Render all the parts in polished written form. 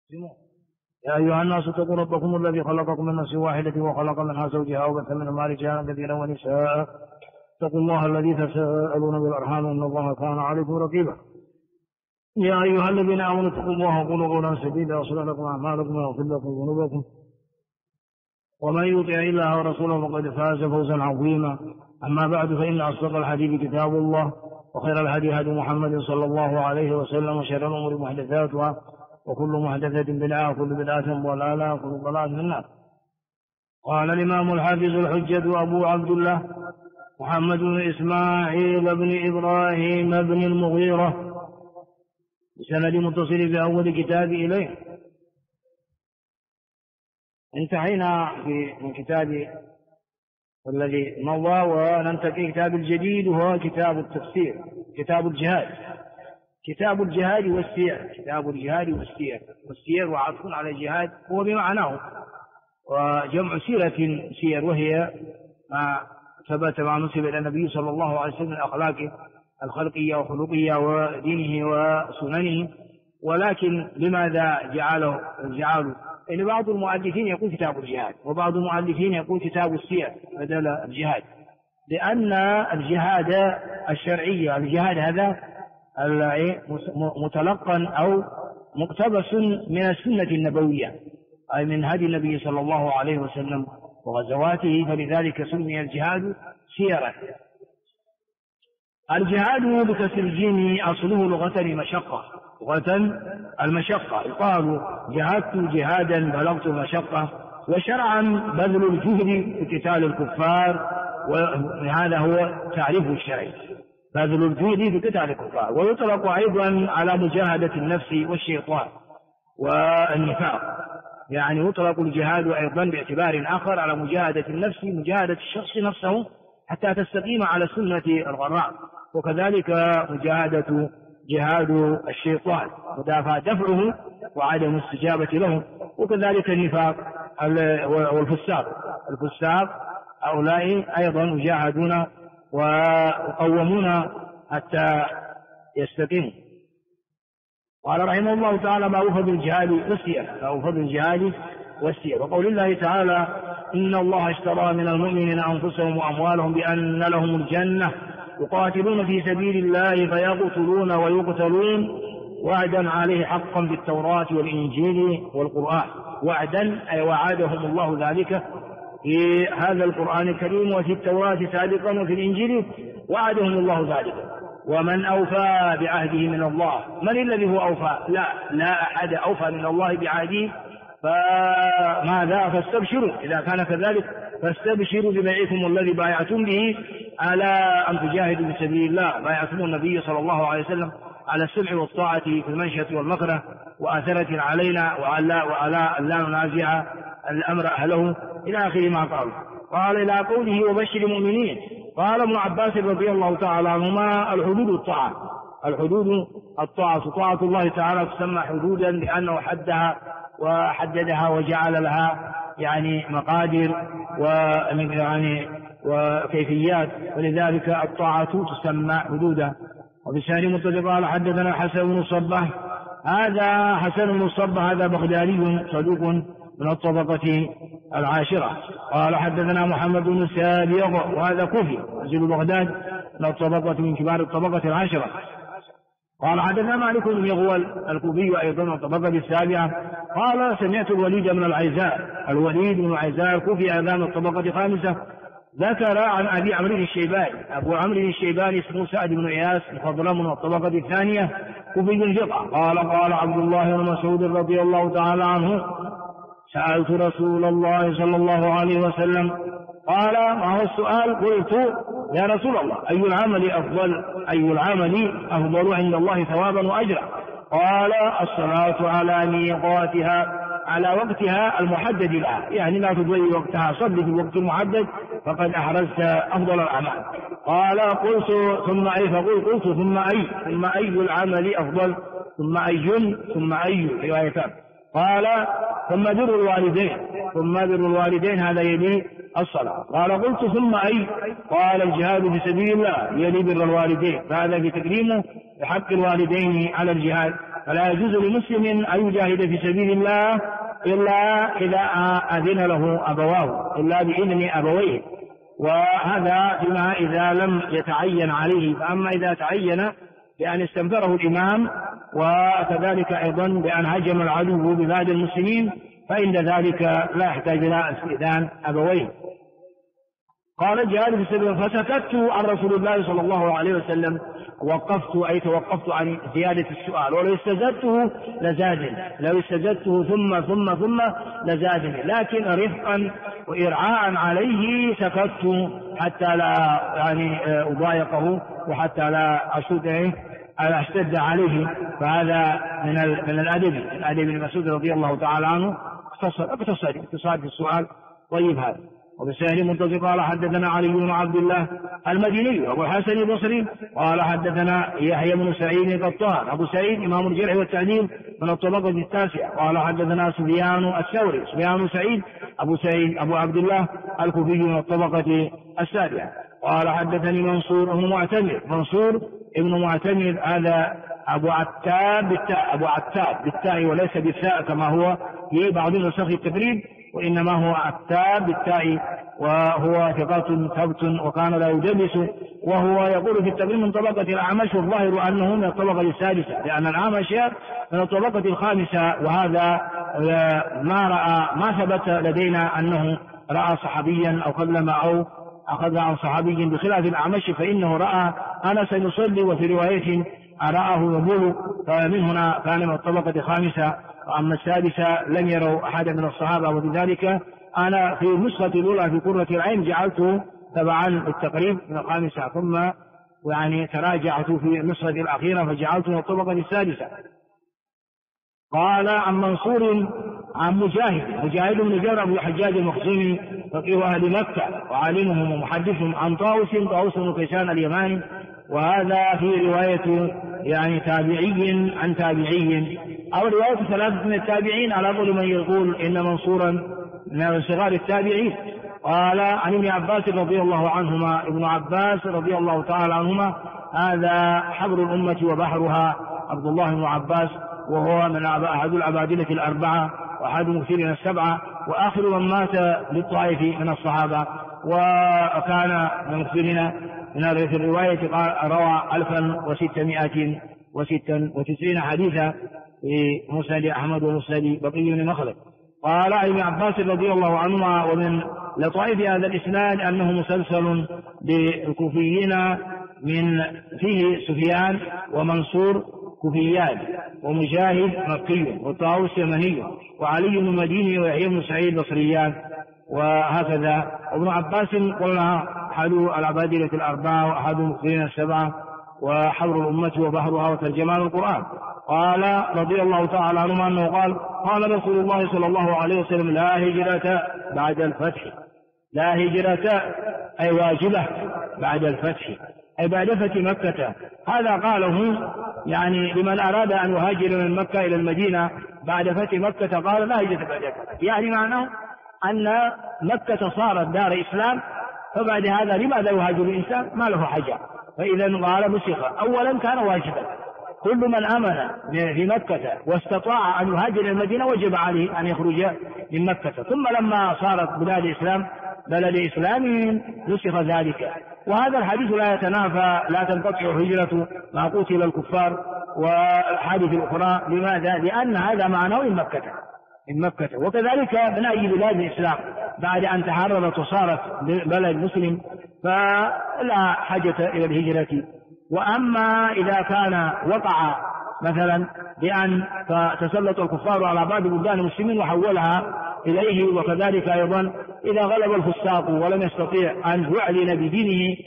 يا أيها الناس اتقوا ربكم الذي خلقكم من نفس واحدة وخلق منها زوجها وبث منهما رجالا كثيرا ونساء. اتقوا الله الذي تساءلون بالأرحام إن الله كان عليكم رقيبا. يا أيها الذين آمنوا اتقوا الله وقولوا قولا سديدا يصلح لكم أعمالكم ويغفر لكم ذنوبكم ومن يطع الله ورسوله فقد فاز فوزا عظيما. أما بعد فإن أصدق الحديث كتاب الله وخير الهدي هدي محمد صلى الله عليه وسلم وشر الأمور محدثاتها وكل محدثة بدعة وكل بدعة ضلالة وكل ضلالة في النار. قال الإمام الحافظ الحجة أبو عبد الله محمد بن إسماعيل بن إبراهيم بن المغيرة بسند متصل في أول كتاب إليه. انتهينا من كتاب الذي مضى وننتقي كتاب الجديد وهو كتاب التفسير، كتاب الجهاد، كتاب الجهاد والسير، كتاب الجهاد والسير، والسير وعطف على الجهاد هو بمعناه، وجمع سيرة سير وهي ما ثبت ما نسب إلى النبي صلى الله عليه وسلم من أخلاقه الخلقية وخلقية ودينه وسننه. ولكن لماذا جعلوا إن بعض المؤلفين يقول كتاب الجهاد وبعض المؤلفين يقول كتاب السير بدل الجهاد، لأن الجهاد الشرعي الجهاد هذا متلقن أو مقتبس من السنة النبوية أي من هدي النبي صلى الله عليه وسلم وغزواته، فلذلك سمي الجهاد سيرا. الجهاد بكسر الجيم أصله لغة المشقة، لغة المشقة، يقال جهدت جهادا بلغت المشقة، وشرعا بذل الجهد في قتال الكفار، وهذا هو تعريفه الشرعي، بذل الجهد في قتال الكفار. ويطلق أيضا على مجاهدة النفس والشيطان والنفاق، يعني يطلق الجهاد أيضا باعتبار آخر على مجاهدة النفس، مجاهدة الشخص نفسه حتى تستقيم على سنة الغراء، وكذلك جهاد الشيطان دفعه وعدم الاستجابة له، وكذلك النفاق والفساق. هؤلاء أيضا يجاهدون ويقومون حتى يستقيموا. قال رحمه الله تعالى: ما وفى بالجهاد والسير، وقول الله تعالى: إن الله اشترى من المؤمنين أنفسهم وأموالهم بأن لهم الجنة يقاتلون في سبيل الله فيقتلون ويقتلون وعدا عليه حقا بالتوراة والإنجيل والقرآن. وعدا أي وعدهم الله ذلك في هذا القرآن الكريم وفي التوراة سابقا وفي الإنجيل وعدهم الله ذلك. ومن أوفى بعهده من الله؟ من الذي هو أوفى؟ لا أحد أوفى من الله بعهده. فماذا؟ فاستبشروا، إذا كان كذلك فاستبشروا ببيعكم الذي بايعتم به على أن تجاهدوا في سبيل الله. بايعتم النبي صلى الله عليه وسلم على السمع والطاعة في المنشة والمكره وآثرة علينا وعلى أن لا ننازع الأمر أهله إلى آخر ما قال. قال إلى قوله: وبشر المؤمنين. قال ابن عباس رضي الله تعالى عنهما: الحدود الطاعة، طاعة الله تعالى تسمى حدودا لأنه حدها وحددها وجعل لها يعني مقادير وكيفيات، ولذلك الطاعة تسمى حدودا. وبسند متفق قال: حدثنا حسن بن الصباح. هذا حسن بن الصباح هذا بغدادي صدوق من الطبقة العاشرة. قال: حدثنا محمد بن سابق وهذا كوفي رجل بغداد من كبار الطبقة العاشرة. قال: حدثنا مالك بن مغول الكوفي أيضا من الطبقة السابعة. قال: سمعت الوليد بن العيزاء الكوفي أيضا من الطبقة الخامسة. ذكر عن أبي عمرو الشيباني. أبو عمرو الشيباني اسمه سعد بن إياس مفضل من الطبقة الثانية كوفي ثقة. قال عبد الله بن مسعود رضي الله تعالى عنه: سألت رسول الله صلى الله عليه وسلم. قال: ما هو السؤال؟ قلت: يا رسول الله، أي العمل أفضل عند الله ثوابا وأجرا؟ قال: الصلاة على ميقاتها، على وقتها المحدد لها، يعني لا تضيع وقتها، صلي في الوقت المحدد فقد أحرزت أفضل الأعمال. قال: قلت: ثم أي؟ قلت: ثم أي العمل أفضل؟ ثم أي روايتان. قال: ثم بر الوالدين هذا يلي الصلاة. قال: قلت: ثم أي؟ قال: الجهاد في سبيل الله يلي بر الوالدين، فهذا في تكريمه بحق الوالدين على الجهاد. فلا يجوز لمسلم أن يجاهد في سبيل الله إلا إذا أذن له أبواه، إلا بإذن أبويه، وهذا بما إذا لم يتعين عليه. فأما إذا تعين بأن استنفره الإمام، وكذلك أيضا بأن هجم العدو ببلاد المسلمين، فإن ذلك لا يحتاج إلى استئذان أبويه. قال الجهاد في سبيل فسكت عن رسول الله صلى الله عليه وسلم، توقفت عن زيادة السؤال، ولو استزدته لزادني، لو استزدته ثم لزادني، لكن رفقا وإرعاء عليه سكت حتى لا أضايقه وحتى لا أشتد عليه. فهذا من الأدب ابن مسعود رضي الله تعالى عنه، اقتصاد في السؤال. طيب هذا. وبسهل منتظر قال حدثنا علي بن عبد الله المديني أبو الحسن البصري قال حدثنا يحيى بن سعيد القطان أبو سعيد إمام الجرح والتعديل من الطبقة التاسعة قال حدثنا سفيان الثوري سفيان سعيد أبو عبد الله الكوفي من الطبقة السابعة قال حدثني منصور ابن معتمر هذا أبو عتاب بالتاء وليس بالثاء كما هو في بعض نسخ التقريب، وإنما هو عتاب بالتاء، وهو ثقة ثبت وكان لا يدلس، وهو يقول في التقريب من طبقة الأعمش، والظاهر أنه من الطبقة السادسة، لأن الأعمش من الطبقة الخامسة، وهذا ما ثبت لدينا أنه رأى صحابيا أو كلم أو أخذ عن صحابي، بخلاف الأعمش فإنه رأى أنس يصلي، وفي رواية رآه يبول، فمن هنا كان من الطبقة الخامسة. وأما السادسة لم يروا أحد من الصحابة، وبذلك أنا في النسخة الأولى في قرة العين جعلته تبعا التقريب من الخامسة، ثم تراجعت في النسخة الأخيرة فجعلته من الطبقة السادسة. قال عن منصور عن مجاهد بن جابر بن الحجاج المخزومي فقيه أهل مكة وعالمهم ومحدثهم، عن طاووس بن كيسان اليماني، وهذا في رواية تابعي عن تابعي، أو رواية ثلاثة من التابعين على قول من يقول إن منصورا من صغار التابعين. قال عن ابن عباس رضي الله عنهما، ابن عباس رضي الله تعالى عنهما هذا حبر الأمة وبحرها عبد الله بن عباس، وهو من أحد العبادلة الأربعة وأحد المكثرين السبعة، وآخر من مات للطائف من الصحابة، وكان من المكثرين من الرواية روى 1696 حديثا في مسند أحمد ومسند بقي بن مخلد. قال ابن عباس رضي الله عنهما ومن لطائف هذا الإسناد أنه مسلسل بالكوفيين، من فيه سفيان ومنصور كوفيان، ومجاهد مكي، وطاووس يمني، وعلي بن مديني، ويحيى بن سعيد بصريان، وهكذا. ابن عباس قلنا أحد العبادلة الأربعة وأحد المكثرين السبعة وحبر الأمة وبحرها وترجمان القرآن. قال رضي الله تعالى عنه أنه قال رسول الله صلى الله عليه وسلم لا هجرة بعد الفتح، لا هجرة أي واجبة بعد الفتح، أي بعد فتح مكة. هذا قاله لمن أراد أن يهاجر من مكة إلى المدينة بعد فتح مكة، قال لا هجرة بعد الفتح، معناه أن مكة صارت دار إسلام، فبعد هذا لماذا يهاجر الإنسان؟ ما له حاجة. فإذا قال مسخ، أولا كان واجبا، كل من آمن في مكة واستطاع أن يهاجر إلى المدينة وجب عليه أن يخرج من مكة، ثم لما صارت بلد إسلام نسخ ذلك. وهذا الحديث لا يتنافى، لا تنقطع هجرة ما قتل الكفار والحادث الأخرى. لماذا؟ لأن هذا معناه من مكة. وكذلك من أي بلاد الإسلام بعد أن تحررت وصارت بلد مسلم فلا حاجة إلى الهجرة. وأما إذا كان وقع مثلا بأن تسلط الكفار على بعض بلدان المسلمين وحولها إليه، وكذلك أيضا إذا غلب الفساق ولم يستطيع أن يعلن بدينه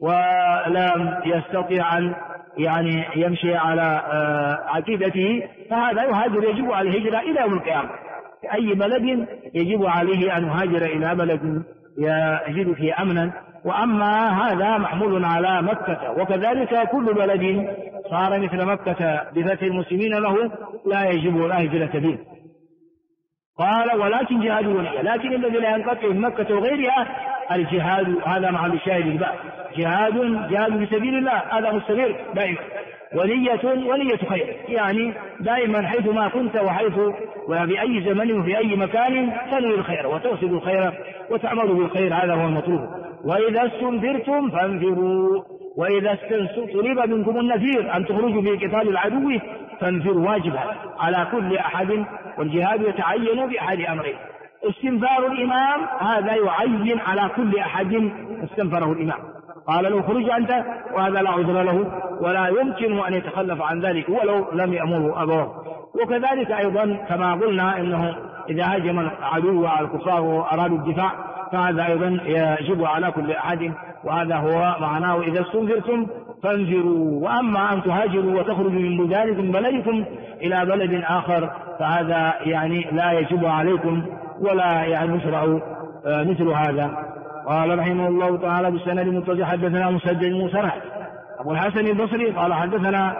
ولم يستطيع أن يمشي على عقيدته، فهذا يهاجر، يجب عليه الهجرة إلى يوم القيامة. في أي بلد يجب عليه أن يهاجر إلى بلد يجد فيه أمنا. وأما هذا محمول على مكة، وكذلك كل بلد صار مثل مكة بفتح المسلمين له لا يجب لا هجرة به. قال ولكن جهاد ونية، لكن الذي لا ينقطع من مكة وغيرها الجهاد، هذا محل شاهد الباب، جهاد في سبيل الله، هذا مستمر دائما، ونية خير، يعني دائما حيث ما كنت وحيث وفي أي زمن وفي أي مكان تنوي الخير وتقصد الخير وتعمل بالخير، هذا هو المطلوب. وإذا استنفرتم فانفروا، وإذا طلب منكم النفير أن تخرجوا في قتال العدو فانفروا، واجبا على كل أحد، والجهاد يتعين بأحد أمرين: استنفار الإمام، هذا يعين على كل أحد استنفره الإمام، قال له خرج أنت، وهذا لا عذر له ولا يمكن أن يتخلف عن ذلك ولو لم يأمره أبوه. وكذلك أيضا كما قلنا إنه إذا هاجم العدو على الكفار وأرادوا الدفاع فهذا أيضا يجب على كل أحد، وهذا هو معناه إذا استنفرتم فانفروا. وأما أن تهاجروا وتخرجوا من بلدكم إلى بلد آخر فهذا يعني لا يجب عليكم ولا يعني يشرع مثل هذا. قال رحمه الله تعالى بالسند المتصل حدثنا مسدد المسرح أبو الحسن البصري قال حدثنا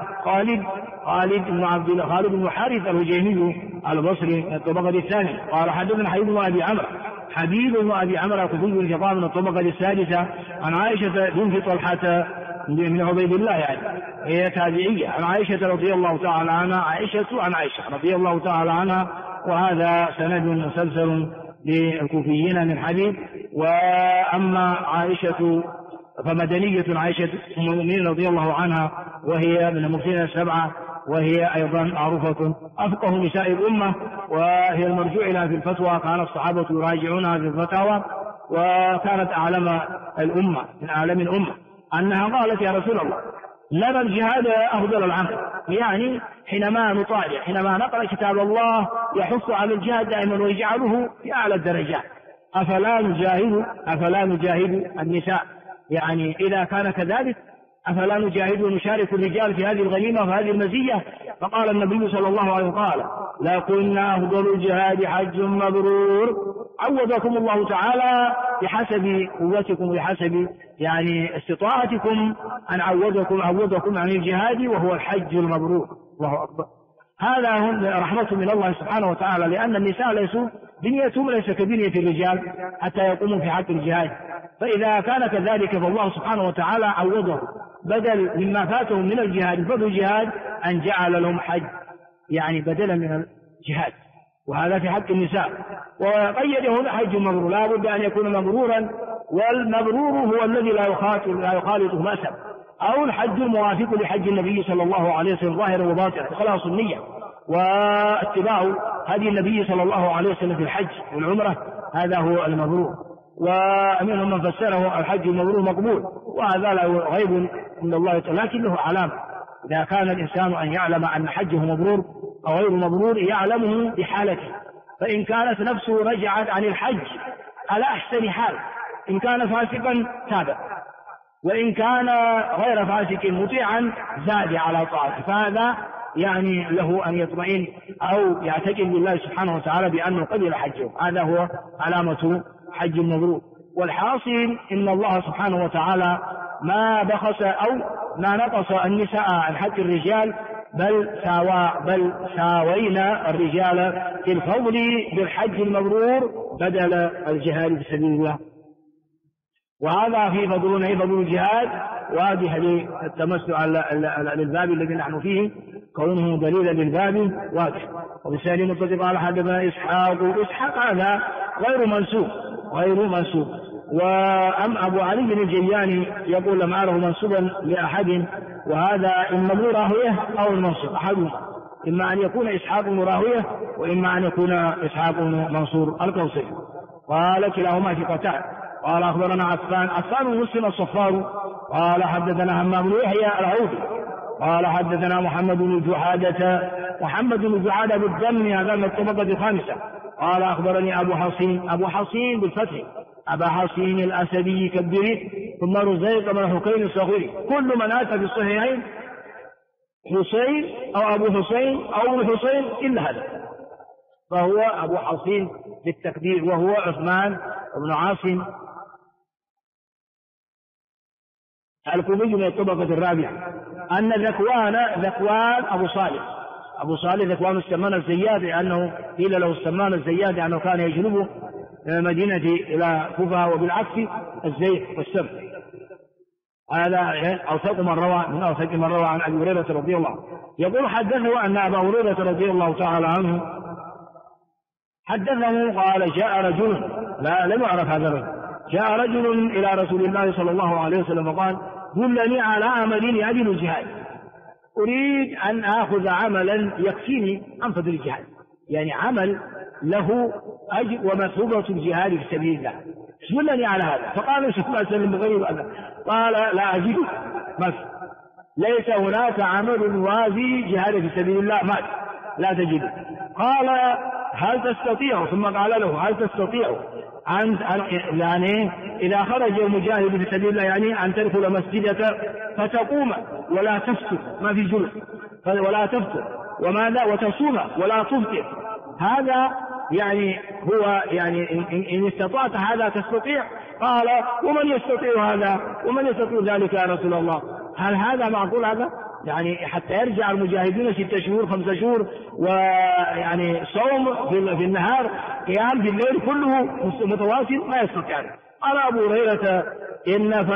خالد بن حارث الهجيمي البصري الطبقة الثانية قال حدثنا حبيب بن أبي عمرو الكوفي من الطبقة السادسة عن عائشة بنت طلحة من عبيد الله، يعني هي تابعية، عن عائشة رضي الله تعالى عنها، عائشة رضي الله تعالى عنها، وهذا سند مسلسل للكوفيين من حبيب. وأما عائشة فمدنية، عائشة أم المؤمنين رضي الله عنها، وهي من المرسلين السبعة، وهي أيضا معروفة أفقه نساء الأمة، وهي المرجوع لها في الفتوى، كان الصحابة يراجعونها في الفتاوى، وكانت أعلم الأمة من أعلم الأمة، أنها قالت يا رسول الله لنا الجهاد أفضل العمل، يعني حينما نقرأ كتاب الله يحث على الجهاد دائما ويجعله في أعلى الدرجات، أفلا نجاهد النساء، يعني إذا كان كذلك أفلا نجاهد ونشارك الرجال في هذه الغنيمة وهذه المزية؟ فقال النبي صلى الله عليه وسلم لكنا أفضل الجهاد حج مبرور، عوضكم الله تعالى بحسب قوتكم وبحسب يعني استطاعتكم أن عوضكم عن الجهاد وهو الحج المبرور. الله أكبر. هذا رحمة من الله سبحانه وتعالى، لأن النساء ليسوا بنيتهم ليس كبنية الرجال حتى يقوموا في حق الجهاد، فإذا كان كذلك فالله سبحانه وتعالى عوضه بدل مما فاتهم من الجهاد فضل الجهاد أن جعل لهم حج، يعني بدلا من الجهاد، وهذا في حق النساء. وقيده هنا حج مبرور، لا بد أن يكون مبرورا، والمبرور هو الذي لا يخالطه مأسب، أو الحج الموافق لحج النبي صلى الله عليه وسلم ظاهرا وباطنا، إخلاص النية واتباع هدي النبي صلى الله عليه وسلم في الحج والعمرة، هذا هو المبرور. ومنهم من فسره الحج المبرور مقبول، وهذا لا غيب عند الله، لكن له علامة. إذا كان الإنسان أن يعلم أن حجه مبرور أو غير مبرور يعلمه بحالته، فإن كانت نفسه رجعت عن الحج على أحسن حال، إن كان فاسقا تاب، وإن كان غير فاسق مطيعا زاد على طاعته، فهذا يعني له أن يطمئن أو يعتقد بالله سبحانه وتعالى بأنه قبل حجه، هذا هو علامة حج المبرور. والحاصل إن الله سبحانه وتعالى ما بخس أو ما نقص النساء عن حق الرجال، بل ساوينا الرجال في الفضل بالحج المبرور بدل الجهاد في سبيل الله. وهذا في فضل الجهاد واضح للتمسك على الباب الذي نحن فيه، كونه دليلا للباب واضح. وبالتالي متصل قال حدثنا إسحاق هذا غير منسوب. وأم أبو علي بن الجياني يقول لم أره منسوبا لأحد، وهذا إما ابن راهويه أو المنصور أحدهما، إما أن يكون إسحاق بن راهويه وإما أن يكون إسحاق بن منصور القوسي، قال كلاهما ثقتان. قال أخبرنا عفان بن مسلم الصفار قال حدثنا همام بن يحيى العوفي قال حدثنا محمد بن جحادة بالدم، هذا من الطبقة الخامسة. قال أخبرني أبو حصين بالفتح، أبا حصين الأسدي كالدري، ثم رزيق بن حكين الصغيري، كل من أتى بالصحيحين حسين أو أبو حسين أو ابن حسين إلا هذا، فهو أبو حصين بالتكبير، وهو عثمان بن عاصم الكوفي من الطبقة الرابعة. أن ذكوان أبو صالح ذكوان السمان الزيات، لأنه قيل له السمان الزيات لأنه كان يجلبه من المدينة إلى كوفة، وبالعكس الزيت والسبت. هذا أوثق من روى عن أبي هريرة رضي الله عنه. يقول حدثه أن أبا هريرة رضي الله تعالى عنه حدثه قال جاء رجل، لم يعرف هذا الرجل، جاء رجل إلى رسول الله صلى الله عليه وسلم وقال دلني على عمل يعدل الجهاد، أريد أن آخذ عملا يكفيني عن فضل الجهاد، يعني عمل له أجر ومثوبة الجهاد في سبيل الله، دلني على هذا. فقال صلى الله عليه وسلم بغير هذا، قال لا أجد، ليس هناك عمل يوازي جهاد في سبيل الله لا تجد. قال هل تستطيع، ثم قال له هل تستطيع أن يعني إذا خرج المجاهد في سبيل الله يعني أن تدخل مسجدك فتقوم ولا تفطر، ما في جلوس ولا تفطر، وماذا وتصوم ولا تفطر، هذا يعني هو يعني إن استطعت هذا تستطيع. قال ومن يستطيع هذا ومن يستطيع ذلك يا رسول الله؟ هل هذا معقول هذا؟ يعني حتى يرجع المجاهدين 6 شهور 5 شهور، ويعني صوم في النهار، قيام في الليل، كله متواصل، ما يستطيع. قال أبو هريرة إن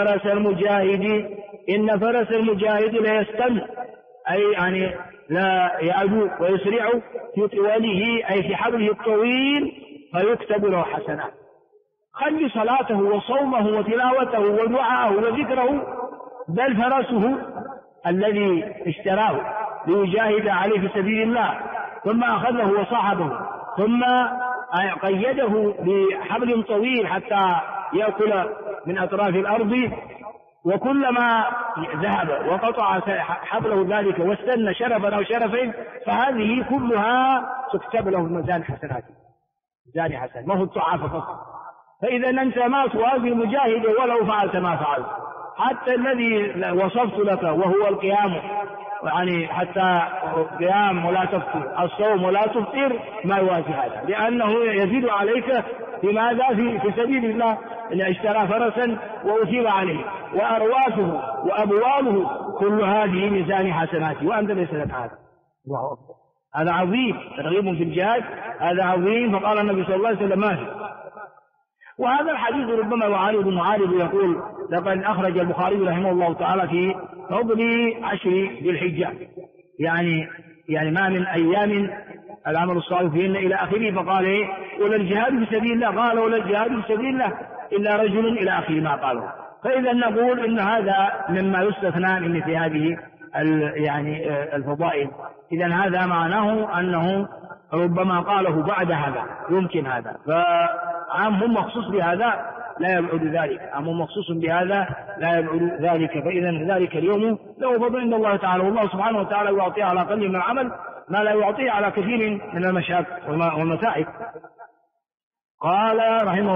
فرس المجاهد لا يستمع، أي يعني لا يعدو ويسرع في طواله، أي في حبله الطويل، فيكتب له حسنات. خلي صلاته وصومه وتلاوته ودعاءه وذكره، بل فرسه الذي اشتراه ليجاهد عليه في سبيل الله، ثم أخذه وصاحبه، ثم قيده بحبل طويل حتى يأكل من أطراف الأرض، وكلما ذهب وقطع حبله ذلك واستنى شرفا أو شرفين، فهذه كلها تكتب له الميزان حسناته، ميزان حسن، ما هو الضعاف فقط. فإذا أنت ما توازي المجاهد ولو فعلت ما فعلت، حتى الذي وصفت لك وهو القيام، يعني حتى قيام ولا تفطر، الصوم ولا تفطر، ما يوازي هذا، لأنه يزيد عليك في ماذا؟ في سبيل الله. إن اشترى فرسا وأثيب عليه، وأرواثه وأبواله كل هذه ميزان حسناته، وأنت ليس لك هذا. الله أكبر، هذا عظيم، ترغيب في الجهاد، هذا عظيم. فقال النبي صلى الله عليه وسلم ما في. وهذا الحديث ربما يعارض معارض، يقول لقد أخرج البخاري رحمه الله تعالى في فضل 10 ذي الحجة، يعني ما من أيام العمل الصالح فيهن إلى آخره، فقال إيه؟ ولا الجهاد في سبيل الله، قال ولا الجهاد في سبيل الله إلا رجل، إلى آخر ما قاله. فإذا نقول إن هذا مما يستثنى من في هذه يعني الفضائل. إذا هذا معناه أنه ربما قاله بعد هذا، يمكن هذا، فعام مخصوص بهذا لا يبعد ذلك، عام مخصوص بهذا لا يبعد ذلك. فإذا ذلك اليوم له فضل عند الله تعالى، والله سبحانه وتعالى يعطيه على قليل من العمل ما لا يعطيه على كثير من المشاق والمتاعب. قال رحمه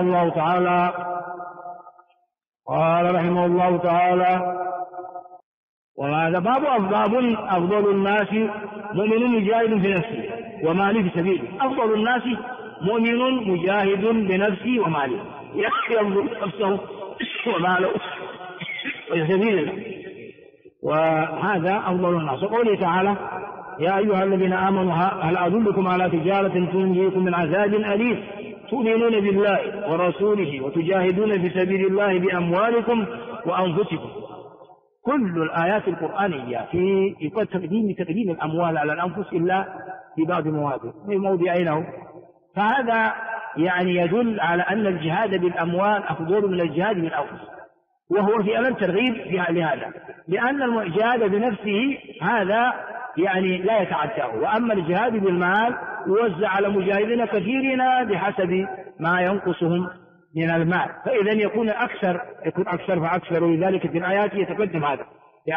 الله تعالى وهذا باب أفضل الناس مؤمن مجاهد في نفسه وماله في سبيله. أفضل الناس مؤمن مجاهد بنفسه وماله، يبذل نفسه وماله في سبيل الله، وهذا أفضل الناس. وقوله تعالى يا أيها الذين آمنوا هل أدلكم على تجارة تنجيكم من عذاب أليم تؤمنون بالله ورسوله وتجاهدون في سبيل الله بأموالكم وأنفسكم. كل الآيات القرآنية في تقديم الأموال على الأنفس إلا في بعض المواضع، في موضعين. فهذا يعني يدل على أن الجهاد بالأموال أفضل من الجهاد بالأنفس، وهو في أمر ترغيب في هذا، لأن الجهاد بنفسه هذا يعني لا يتعداه، وأما الجهاد بالمال يوزع على مجاهدين كثيرين بحسب ما ينقصهم من المال، فإذا يكون أكثر فأكثر، ولذلك في الآيات يتقدم هذا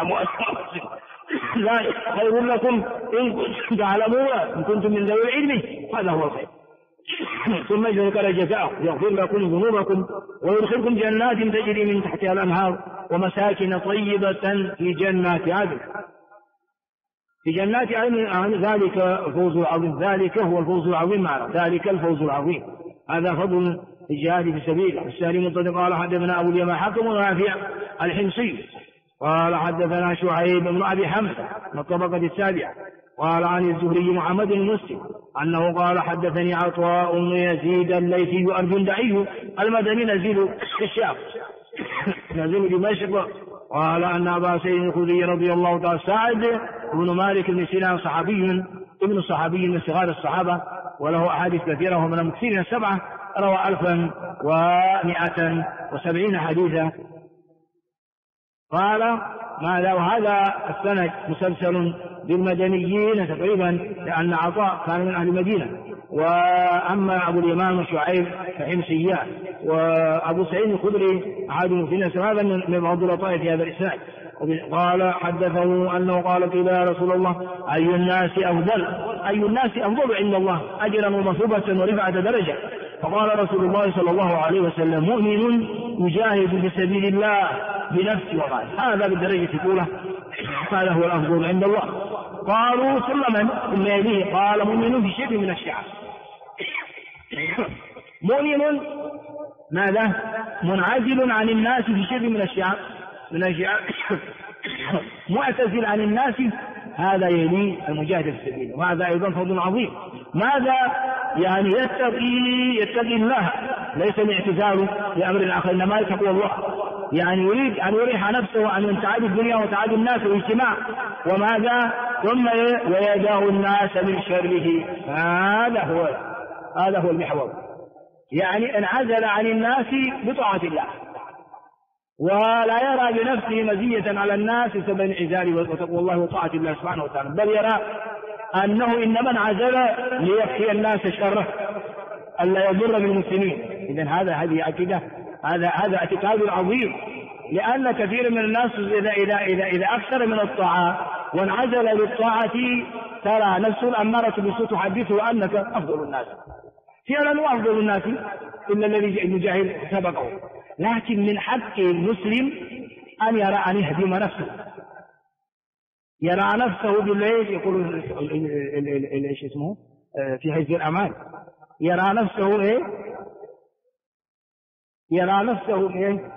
لا خير لكم إن كنتم تعلمون إن كنتم من ذوي العلم، هذا هو الخير. ثم ذكر جزاءه يغفر لكم ذنوبكم ويدخلكم جنات تجري من تحتها الأنهار ومساكن طيبة في جنات عدن. في جنات عدن ذلك الفوز العظيم، ذلك هو الفوز العظيم معنا، ذلك الفوز العظيم. هذا فضل الجهاد في سبيله. السالم منطلق قال حدثنا أبو اليمان حكم ونافع الحمصي قال حدثنا شعيب بن أبي حمزة من الطبقة السابعة قال عن الزهري محمد بن مسلم أنه قال حدثني عطاء بن يزيد الليثي الجندعي المدني نزيل الشام نزيل دمشق قال أن أبا سعيد الخدري رضي الله تعالى سعد بن مالك بن سنان صحابي ابن صحابي من صغار الصحابة وله أحاديث كثيرة ومن المكثرين السبعة روى 1170 حديثا. قال ماذا وهذا السند مسلسل بالمدنيين تقريبا لأن عطاء كان من أهل المدينة، وأما أبو اليمان وشعيب فحمصيان، وأبو سعيد الخدري أحد المسلمين هذا من بعض اللطائف في هذا الإسناد. قال حدثه أنه قال قيل يا رسول الله أي الناس أفضل عند الله أجرا ومثوبة ورفعة درجة؟ فقال رسول الله صلى الله عليه وسلم مؤمن يجاهد في سبيل الله بنفسه وماله، هذا بالدرجة الأولى، هذا هو الأفضل عند الله. قالوا ثم من؟ ثم يليه قال مؤمن في شبه من الشعب. مؤمن ماذا؟ منعزل عن الناس في شبه من الشعب معتزل عن الناس، هذا يلي المجاهد في سبيله، وهذا أيضا فضل عظيم. ماذا يعني؟ يتقي الله، ليس الاعتزال لأمر آخر إنما يتقوى الله، يعني يريد أن يريح نفسه عن تعالي الدنيا وتعالي الناس والاجتماع، وماذا؟ ثم ويداه الناس من شره، هذا هو المحور، يعني انعزل عن الناس بطاعة الله ولا يرى بنفسه مزية على الناس بسبب انعزاله وتقوى الله وطاعة الله سبحانه وتعالى، بل يرى أنه إنما انعزل ليكفي الناس شره ألا يضر بالمسلمين. إذن هذه عقيدة، هذا اعتقاد عظيم، لأن كثير من الناس إذا أكثر من الطاعة وانعزل للطاعة ترى نفسه الأمارة بالسوء تحدثه أنك أفضل الناس، فعلا وأفضل الناس إلا الذي المجاهد سبقه. لكن من حق المسلم أن يرى أن يهدم نفسه، يرى نفسه بالليل، يقول ايش اسمه في حزب الأمان، يرى نفسه يرى نفسه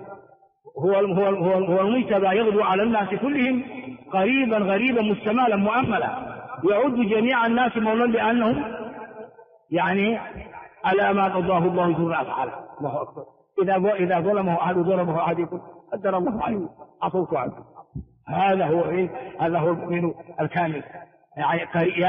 هو المجتبى يغدو على الناس كلهم غريبا مستمالا مؤملا، يعد جميع الناس مولا بأنهم يعني على ما قضاه الله سبحانه وتعالى. الله أكبر. إذا ظلمه أحد ضربه أحد يقول قدر الله عليه عفوت عنه. هذا هو المؤمن الكامل، يعني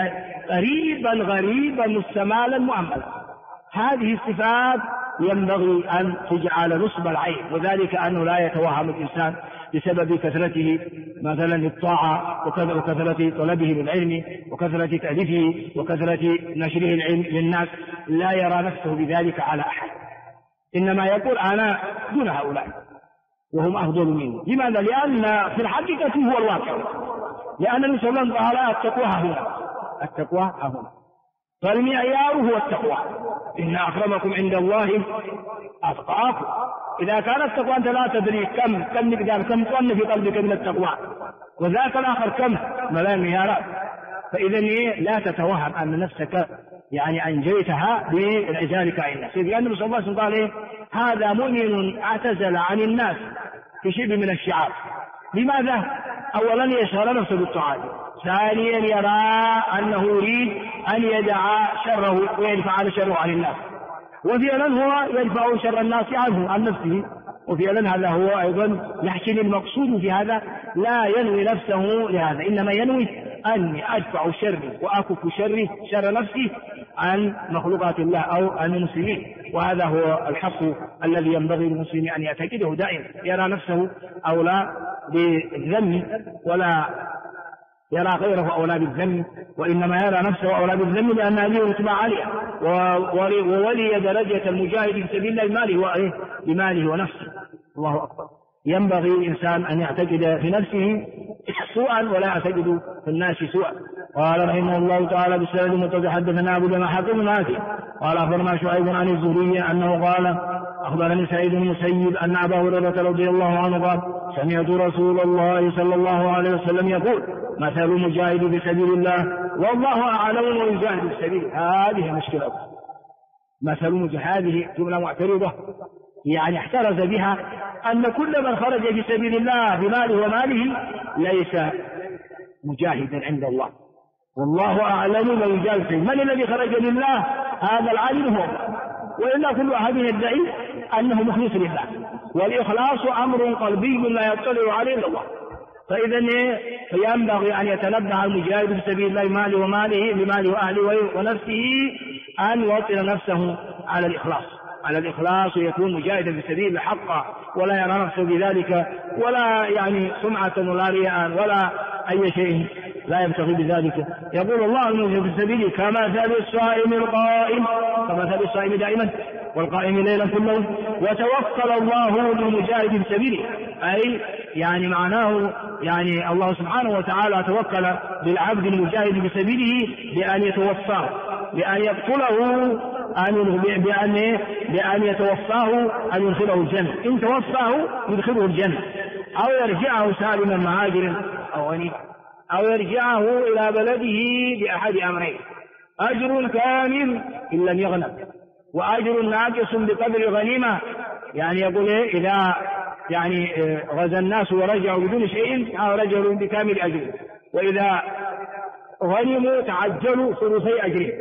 غريبا مستمالا مؤملا. هذه الصفات ينبغي أن تجعل نصب العين، وذلك أنه لا يتوهم الإنسان بسبب كثرته مثلا للطاعة وكثرة طلبه للعلم وكثرة تأليفه وكثرة نشره العلم للناس، لا يرى نفسه بذلك على أحد، إنما يقول أنا دون هؤلاء وهم أفضل مني. لماذا؟ لأن في الحقيقة هو الواقع، لأن النبي صلى الله عليه وسلم قال التقوى ها هنا، فالمعيار هو التقوى، إن أكرمكم عند الله أتقاكم. إذا كان التقوى أنت لا تدري كم مقدار كم طن في قلبك من التقوى، وذاك الآخر كم ملاميارات، فإذا لا تتوهم أن نفسك يعني أنجيتها بانعزالك عن الناس، لأن النبي صلى الله عليه وسلم قال هذا مؤمن اعتزل عن الناس في شبه من الشعاب. لماذا؟ أولا يشغل نفسه بالطاعات، ثانيا يرى أنه يريد أن يدع شره ويدفع شره عن الناس، وفعلا هو يدفع شر الناس عنه عن نفسه، وفعلا هذا هو أيضا. لكن المقصود في هذا لا ينوي نفسه لهذا، إنما ينوي أني أدفع شري وأكف شر نفسي عن مخلوقات الله أو عن المسلمين، وهذا هو الحق الذي ينبغي للمسلم أن يعتقده دائما، يرى نفسه أولى بالذم ولا يرى غيره أولى بالذم، وإنما يرى نفسه أولى بالذم لأن هذه رتبة عالية، وولي درجة المجاهد في سبيل الله بماله ونفسه. الله أكبر. ينبغي الإنسان أن يعتقد في نفسه سوءا ولا يعتقد في الناس سوءا. قال رحمه الله تعالى بالسند المتصل حدثنا أبو جمع حكم نافع قال أخبرنا شعيب عن الزهري أنه قال أخبرني سعيد بن المسيب أن أبا هريرة رضي الله عنه قال سمعت رسول الله صلى الله عليه وسلم يقول مثل المجاهد في سبيل الله والله أعلم ويجاهد في سبيل. هذه مشكلة، مثل المجاهد هذه جملة معترضة، يعني احترز بها أن كل من خرج في سبيل الله بماله وماله ليس مجاهدا عند الله، والله أعلم من يجاهد فيه. من الذي خرج لله؟ هذا العالم هو، وإلا كل أحد يدعي أنه مخلص لله، والإخلاص أمر قلبي لا يطلع عليه إلا الله. فإذا ينبغي أن يتنبه المجاهد في سبيل الله بماله وماله بماله وأهله ونفسه أن يوطن نفسه على الإخلاص ويكون مجاهدا في سبيل حقا، ولا يرى نفسه بذلك ولا سمعة ولا رياء ولا أي شيء لا يبتغي بذلك. يقول الله المجاهد في سبيله كمثل الصائم القائم، كمثل الصائم دائما والقائم ليلا كله، وتوكل الله للمجاهد في سبيله، أي معناه الله سبحانه وتعالى توكل للعبد المجاهد في سبيله بأن يتوفاه، بأن يقتله، بأن يتوفاه أن يدخله الجنة، إن توفاه يدخله الجنة، أو يرجعه سالما مهاجرا أو غنيما، أو يرجعه إلى بلده بأحد أمرين: أجر كامل إن لم يغنم، وأجر ناقص بقدر غنيمة. يقول إذا غزا الناس ورجعوا بدون شيء رجعوا بكامل أجر، وإذا غنموا تعجلوا ثلثي أجره.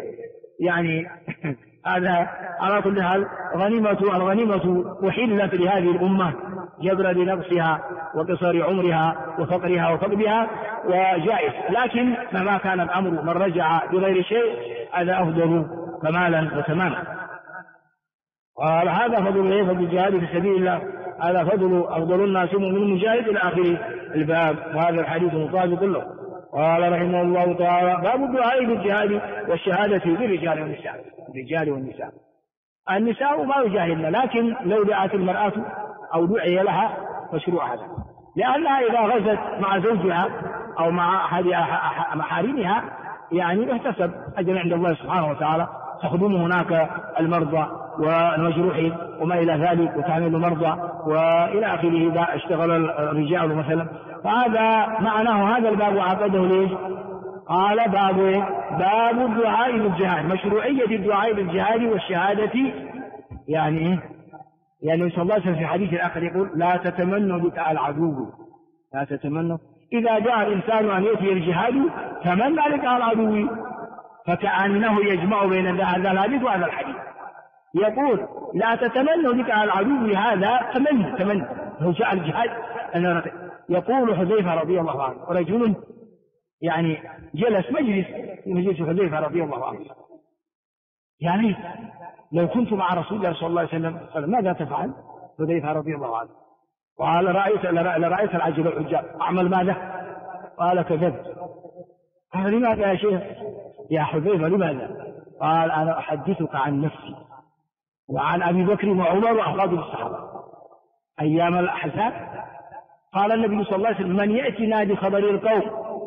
هذا على كل حال الغنيمة أحلت لهذه الأمة جبرا لنقصها وقصر عمرها وفقرها وفقدها، وجائز، لكن مهما كان الأمر من رجع بغير شيء هذا أفضل كمالا وتماما. قال هذا فضل الجهاد في سبيل الله، هذا أفضل الناس من المجاهد إلى آخر الباب، وهذا الحديث مطابق له. قال رحمه الله تعالى: باب الدعاء بالجهاد والشهادة للرجال والنساء. الرجال والنساء، النساء ما يجاهدن، لكن لو دعت المرأة أو دعي لها مشروع هذا، لأنها إذا غزت مع زوجها أو مع أحد محارمها يحتسب أجر عند الله سبحانه وتعالى، تخدم هناك المرضى والمجروحين وما إلى ذلك، وتعمل المرضى وإلى آخره إذا اشتغل الرجال مثلا. فهذا معناه هذا الباب وعقده ليش؟ قال باب الدعاء بالجهاد، مشروعية الدعاء بالجهاد والشهادة. صلى الله عليه وسلم في حديث الآخر يقول: لا تتمنوا لقاء العدو، لا تتمنوا. إذا جاء الإنسان أن يأتي الجهاد تمنى لقاء العدو، فكأنه يجمع بين هذا الحديث وهذا الحديث. يقول: لا تتمنوا لقاء العدو، هذا تمنى هو جاء الجهاد. يقول حذيفة رضي الله عنه: رجل جلس مجلس حذيفة رضي الله عنه، لو كنت مع رسول الله صلى الله عليه وسلم ماذا تفعل؟ حذيفة رضي الله عنه قال: لرأيت العجل والحجاب، أعمل ماذا؟ قال: كذبت. قال: لماذا يا شيخ؟ يا حذيفة لماذا؟ قال: أنا أحدثك عن نفسي وعن أبي بكر وعمر وأفراد الصحابة أيام الأحزاب. قال النبي صلى الله عليه وسلم: من يأتنا بخبر القوم؟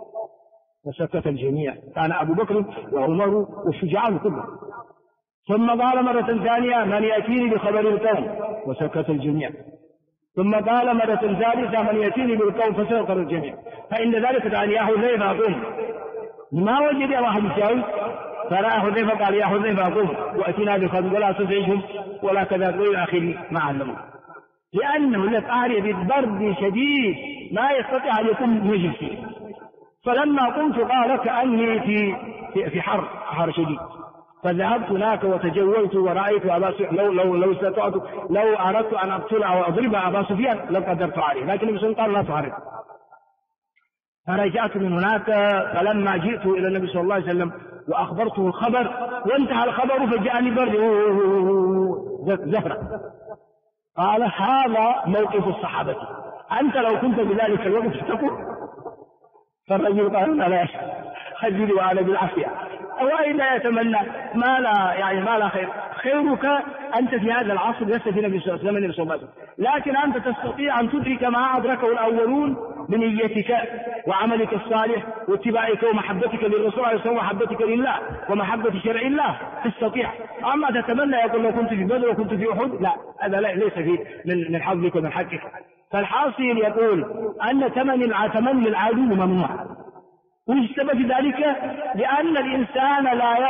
فسكت الجميع، كان أبو بكر وعمر والشجعان كلهم. ثم قال مرة ثانية: من يأتيني بخبر القوم؟ وسكت الجميع. ثم قال مرة ثالثة: من يأتيني بالقوم؟ فسكت الجميع. فإن ذلك قال: يا حذيفة قم، ما وجد واحد يساوي، فرأى حذيفة قال: يا حذيفة قم وأتينا بخبر ولا تزعجهم ولا كذا إلى آخره ما علموا، لأنه لقارئ بالبرد شديد ما يستطيع أن يكون مجلسي. فلما قمت قال: كأني في حر شديد. فذهبت هناك وتجولت ورأيت أبا سفيان، لو أردت أن أقتل أو أضرب أبا سفيان لقدرت عليه، لكن النبي صلى الله عليه وسلم قال: لا تحرك. فرجعت من هناك، فلما جئت إلى النبي صلى الله عليه وسلم وأخبرته الخبر وانتهى الخبر فجاءني برد زهرة. قال: هذا موقف الصحابة، أنت لو كنت بذلك الوقت تقول؟ فالرجل قال: لا خجلي وأنا بالعافية. وإن يتمنى ما لا خير. خيرك أنت في هذا العصر لست في النبي صلى الله عليه وسلم، لكن أنت تستطيع أن تدرك ما أدركه الأولون بنيتك وعملك الصالح واتباعك ومحبتك للرسول عليه الصلاة والسلام ومحبتك لله ومحبة شرع الله، تستطيع. أما تتمنى يقول: لو كنت في بدر وكنت في أحد، لا، هذا ليس من حظك ومن حقك. فالحاصل يقول أن تمني العدو ممنوع. والسبب في ذلك لأن الإنسان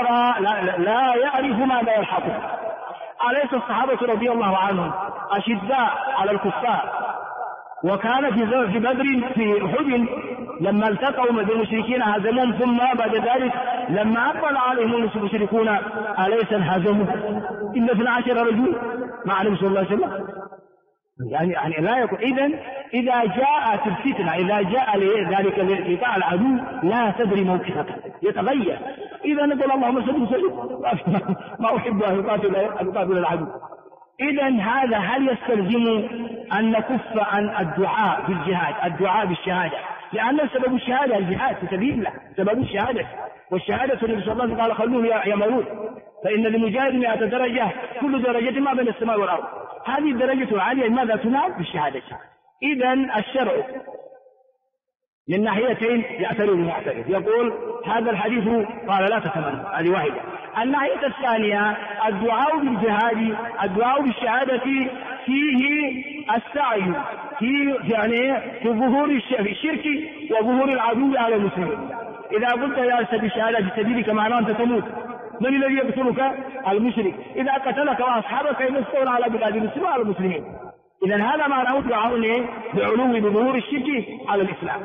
لا يعرف ماذا يلحقه. أليس الصحابة رضي الله عنهم أشداء على الكفار وكان في بدر في أحد لما التقوا بالمشركين هزمهم، ثم بعد ذلك لما أقبل عليهم المشركون أليس انهزموا إلا 12 رجل مع النبي صلى الله عليه وسلم؟ يعني لا يكون. إذا جاءت الفتنة، إذا جاء ذلك لقاء العدو لا تدري موقفك يتغير. إذا نقول اللهم صل وسلم ما أحب أن أقاتل العدو. إذا هذا هل يستلزم أن نكف عن الدعاء في الجهاد، الدعاء بالشهادة؟ لأن سبب الشهادة الجهاد في سبيل الله، سبب الشهادة. والشهادة النبي صلى الله عليه وسلم قال خلوه يمرون، فإن للمجاهد 100 درجة كل درجة ما بين السماء والأرض. هذه الدرجة العالية ماذا تنال؟ بالشهادة. إذا الشرع من ناحيتين يعترض المعترض، يقول هذا الحديث قال لا تتمنى، هذه واحدة. الناحية الثانية الدعاء بالجهاد، الدعاء بالشهادة فيه السعي في ظهور الشرك وظهور العدو على المسلمين. إذا قلت يا سبي الشهادة في سبيلك معناه أنت تموت، من الذي يقتلك؟ المشرك. إذا قتلك وأصحابك يمسكون على بلاد المسلمين وعلى المسلمين. إذا هذا معناه دعاء بعلو بظهور الشرك على الإسلام.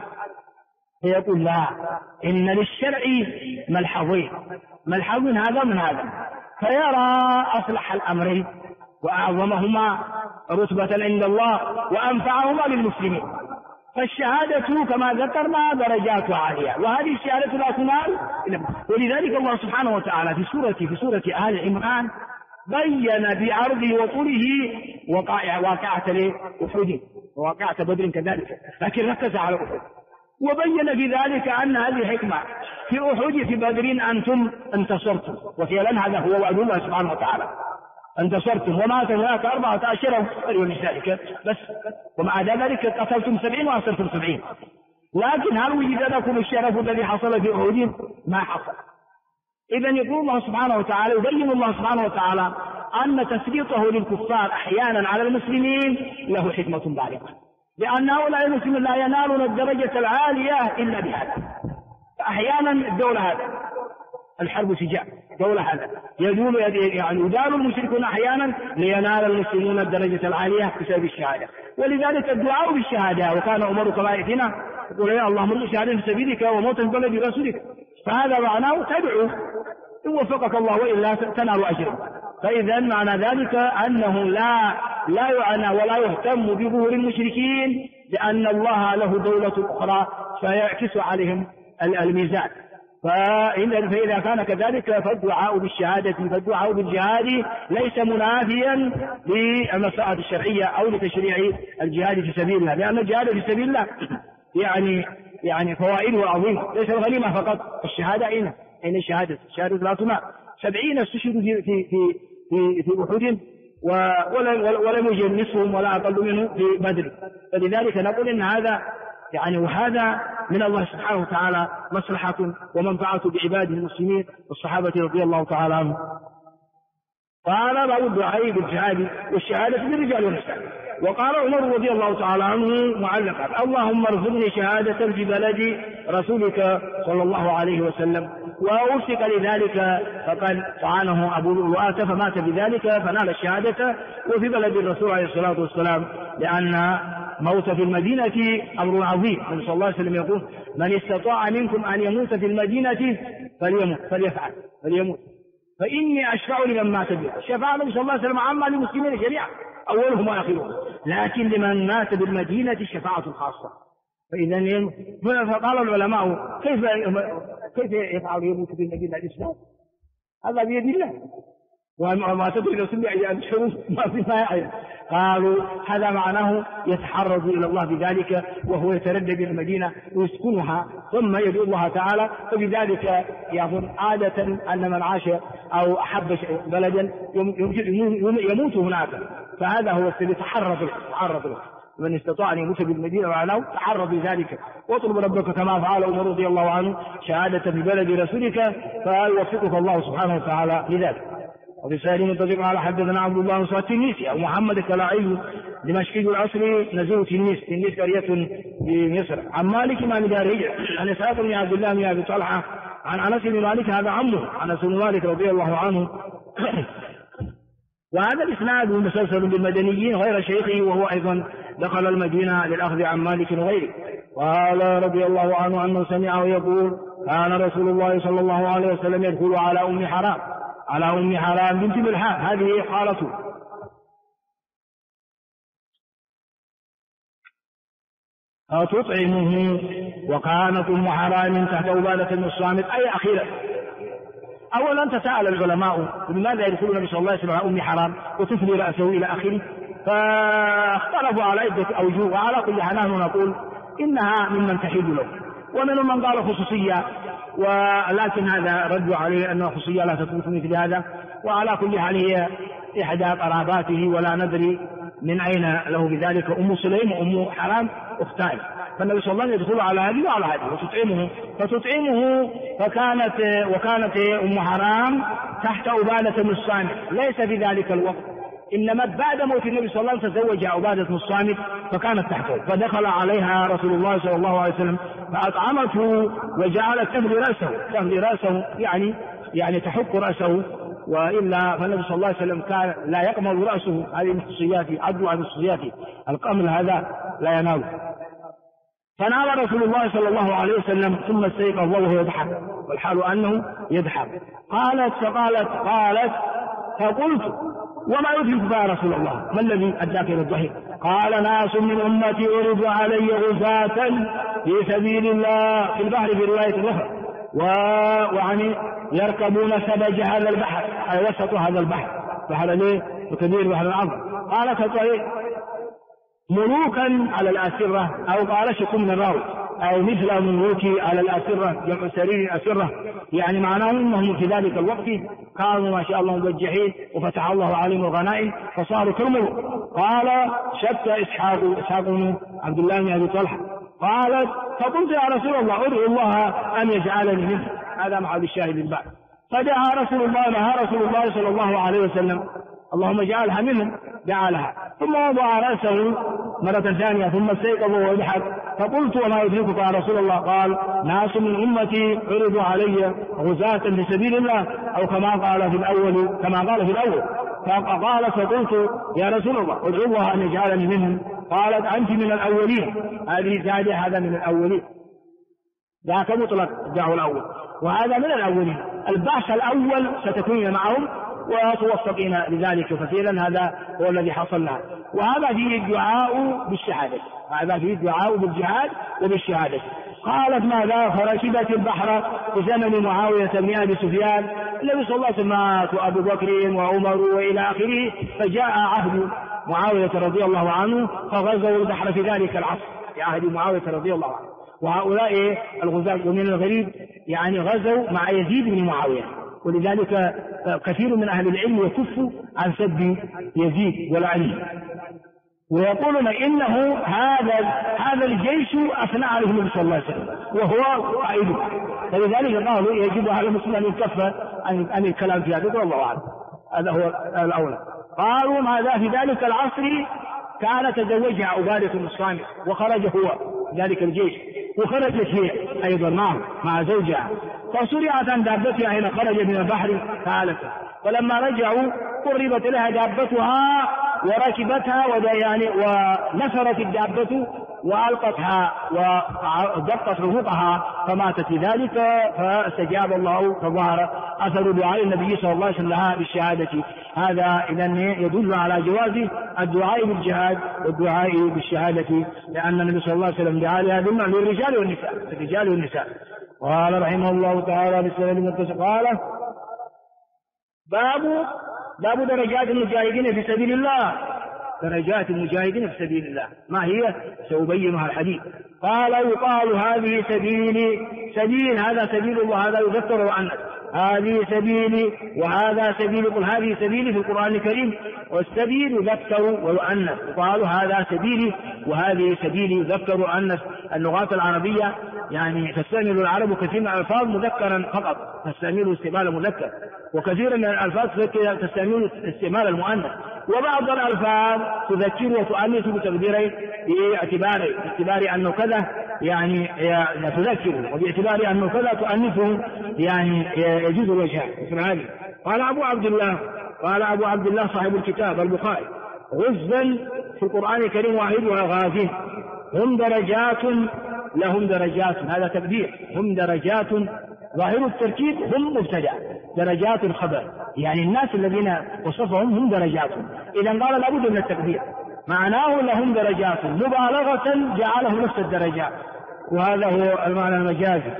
فيقول لا، إن للشرع ملحظين، ملحظ هذا من هذا، فيرى أصلح الأمرين وأعظمهما رتبة عند الله وأنفعهما للمسلمين. فالشهادة كما ذكرنا درجات عالية، وهذه الشهادة لا تنال. ولذلك الله سبحانه وتعالى في سورة آل عمران بين بعرضه وطوله واقعة أحد وواقعة بدر كذلك، لكن ركز على أحد وبين في ذلك أن هذه حكمة. في أحد في بدر أنتم انتصرتم، وفعلا هذا هو وعد الله سبحانه وتعالى، انتصرتم ومات هناك 4 أشهر ولذلك بس، ومع ذلك قتلتم 70 وأسرتم 70. لكن هل وجد لكم الشرف الذي حصل في أحد؟ ما حصل. إذا يقول الله سبحانه وتعالى، يبين الله سبحانه وتعالى أن تسليطه للكفار أحيانا على المسلمين له حكمة بالغة، لأن هؤلاء المسلمين لا ينالون الدرجة العالية إلا بهذا. فأحيانا الدولة هذا الحرب سجاء دولة هذا يدال المشركون أحيانا لينال المسلمون الدرجة العالية بسبب الشهادة. ولذلك الدعاء بالشهادة، وكان عمر كما يأتينا يقول يا اللهم ارزق شهادة في سبيلك وموتا في بلد رسولك، فهذا معناه تدعو إن وفقك الله وإلا تنال أجرا. فإذا معنى ذلك أنه لا يعنى ولا يهتم بظهور المشركين، لأن الله له دولة أخرى فيعكس عليهم الميزان. فإذا كان كذلك فالدعاء بالشهادة فالدعاء بالجهاد ليس منافيا للمصلحة الشرعية أو لتشريع الجهاد في سبيل الله، لأن الجهاد في سبيل الله يعني فوائده عظيمة، ليس الغنيمة فقط. الشهادة أين الشهادة؟ الشهادة لا تنال. 70 استشهدوا في أحد ولم يجد نصفهم ولا أقل منه في بدر. فلذلك نقول إن هذا وهذا من الله سبحانه وتعالى مصلحة ومنفعة بعباده المسلمين والصحابة رضي الله تعالى عنهم. قال باب الدعاء بالجهاد والشهادة للرجال والنساء. وقال عمر رضي الله تعالى عنه معلقا اللهم ارزقني شهادة في بلد رسولك صلى الله عليه وسلم، وأوفق لذلك فقد طعنه أبو لؤلؤة فمات بذلك فنال الشهادة. وفي بلد الرسول عليه الصلاة والسلام، لأن موت في المدينة أمر عظيم. النبي صلى الله عليه وسلم يقول من استطاع منكم أن يموت في المدينة فليموت فإني أشفع لمن مات بها. شفاعة النبي صلى الله عليه وسلم عامة للمسلمين جميعا أولهم وآخرهم، لكن لمن مات بالمدينة شفاعة خاصة. فقال العلماء كيف يفعل يموت بالمدينة الإسلام؟ هذا بيد الله، وما تدري رسول الله أن الحروف ما يعلم. قالوا هذا معناه يتحرز إلى الله بذلك، وهو يتردد إلى المدينة ويسكنها ثم يدعو الله تعالى. فبذلك يظن عادة أن من عاش أو أحب بلدا يموت هناك، فهذا هو الذي تعرض له. من استطاع أن يموت بالمدينة معناه تعرض لذلك. واطلب ربك كما فعل عمر رضي الله عنه شهادة في بلد رسولك فيوفقك الله سبحانه وتعالى لذلك. وفي سائر منتظر على حدثنا عبد الله بن التنيسي أو محمد الكلاعي دمشقي العصر نزول تنيس قرية في مصر. عن مالك إمام دار الهجرة عن إسحاق بن عبد الله بن أبي طلحة عن أنس بن مالك هذا عمه أنس بن مالك رضي الله عنه. وهذا الإسناد مسلسل بالمدنيين غير شيخه، وهو أيضا دخل المدينة للأخذ عن مالك وغيره. قال رضي الله عنه أنه سمعه يقول كان رسول الله صلى الله عليه وسلم يدخل على أم حرام بنت ملحان، هذه خالته، فتطعمه، وكانت أم حرام تحت عبادة بن الصامت. أي أخيرا، أولا تساءل العلماء لماذا يدخل النبي صلى الله عليه وسلم على أم حرام وتفلي رأسه إلى آخره، فاختلفوا على عدة أوجه، وعلى كل حال نحن نقول إنها ممن تحل له، ومنهم من قال خصوصية، ولكن هذا رد عليه أنها خصوصية لا تثبت مثل هذا، وعلى كل حال هي إحدى قراباته ولا ندري من أين له بذلك. أم سليم وأم حرام أختان، فالنبي صلى الله عليه وسلم يدخل على هذه وعلى هذه فتطعمه وكانت أم حرام تحت عبادة بن الصامت ليس في ذلك الوقت، إنما بعد موت النبي صلى الله عليه وسلم تزوج عبادة بن الصامت فكانت تحته، فدخل عليها رسول الله صلى الله عليه وسلم فأطعمته وجعلت تهدي رأسه يعني تحك رأسه، وإلا فالنبي صلى الله عليه وسلم كان لا يقمل رأسه، هذه من خصوصياته، عدو عن خصوصياته، القمل هذا لا ينال. فنام رسول الله صلى الله عليه وسلم ثم استيقظ وهو يضحك والحال أنه يضحك. قالت فقلت وما يدرك يا رسول الله، ما الذي أداك إلى الضحك؟ قال ناس من أمتي عرض علي غزاة في سبيل الله في البحر في رواية أخرى، ويعني يركبون سبج هذا البحر أي وسط هذا البحر، بحر ليه وكبير بحر العظم. قال ملوكا على الأسرة، أو قال شكم من الراوي أو مثل ملوكي على الأسرة، جمع سرير الأسرة، يعني معناه أنهم في ذلك الوقت كانوا ما شاء الله مبجحين وفتح الله عليهم الغنائم فصاروا كالملوك. قال شك إسحاق بن عبد الله بن أبي طلحة قالت فقلت يا رسول الله ادعو الله أن يجعلني منه، هذا محل الشاهد البعض. فدعا رسول الله صلى الله عليه وسلم اللهم اجعلها منهم، جعلها، ثم وضع رأسه مرة ثانية ثم استيقظ ويضحك. فقلت وما يدركك يا رسول الله؟ قال ناس من أمتي عرضوا علي غزاة في سبيل الله، أو كما قال في الأول. فقال فقلت يا رسول الله ادعو الله أن يجعلني منهم. قالت أنت من الأولين، هذه زادة، هذا من الأولين، ذاك مطلق الدعوة الأول، وهذا من الأولين، البعث الأول ستكون معهم وتوفقين لذلك كثيرا، هذا هو الذي حصل لها. وهذا فيه الدعاء بالشهادة، هذا فيه الدعاء بالجهاد وبالشهادة. قالت ماذا؟ فركبت البحر في زمن معاوية بن أبي سفيان، النبي صلى الله عليه وسلم مات وأبو بكر وعمر وإلى آخره، فجاء عهد معاوية رضي الله عنه فغزوا البحر في ذلك العصر، في عهد معاوية رضي الله عنه. وهؤلاء الغزاة ومن الغريب يعني غزوا مع يزيد بن معاوية، ولذلك كثير من أهل العلم يكفوا عن سب يزيد ولعنه، ويقولون إنه هذا الجيش أثنى عليه النبي صلى الله عليه وسلم وهو قائده، فلذلك قالوا يجب على المسلم أن يكف عن الكلام في هذا، والله أعلم، هذا هو الأولى. قالوا ماذا؟ في ذلك العصر كان تزوجها عبادة بن الصامت وخرج هو ذلك الجيش، وخرجت هي أيضا مع زوجها، فسرعت عن دابتها حين خرج من البحر فهلكت. فلما رجعوا قربت لها دابتها وركبتها ونثرت الدابة وألقتها ودقت رفقها فماتت في ذلك، فاستجاب الله، فظهر أثر دعاء النبي صلى الله عليه وسلم لها بالشهادة. هذا إذن يدل على جواز الدعاء بالجهاد والدعاء بالشهادة، لأن النبي صلى الله عليه وسلم دعا لها بالمعنى للرجال والنساء. قال رحمه الله تعالى بالسند المتصل قال باب درجات المجاهدين في سبيل الله. درجات المجاهدين في سبيل الله ما هي؟ سأبينها الحديث. قال يقال هذه سبيل، هذا سبيل الله، هذا يذكر وأنس، هذه سبيلي وهذا سبيل، قل هذه سبيلي في القرآن الكريم، والسبيل يذكر ويؤنث، يقال هذا سبيلي وهذه سبيلي يذكر ويؤنث. اللغات العربية يعني تستعمل العرب كثير من الألفاظ مذكرا فقط، تستعمل استعمال مذكر، وكثير من الألفاظ تستعمل استعمال المؤنث، وبعض الألفاظ تذكر وتؤنث بتقديرين، باعتبار أنه كذا يعني تذكر، وباعتبار أنه كذا تؤنثه يعني يجوز الوجهان مثل هذه. قال أبو عبد الله صاحب الكتاب البخاري غزا في القرآن الكريم واحدها غاز. هم درجات لهم درجات، هذا تقدير. هم درجات، ظاهر التركيب هم مبتدأ، درجات خبر، يعني الناس الذين وصفهم هم درجات. إذا قال لابد من التقدير، معناه لهم درجات مبالغة جعله نفس الدرجات، وهذا هو المعنى المجازي.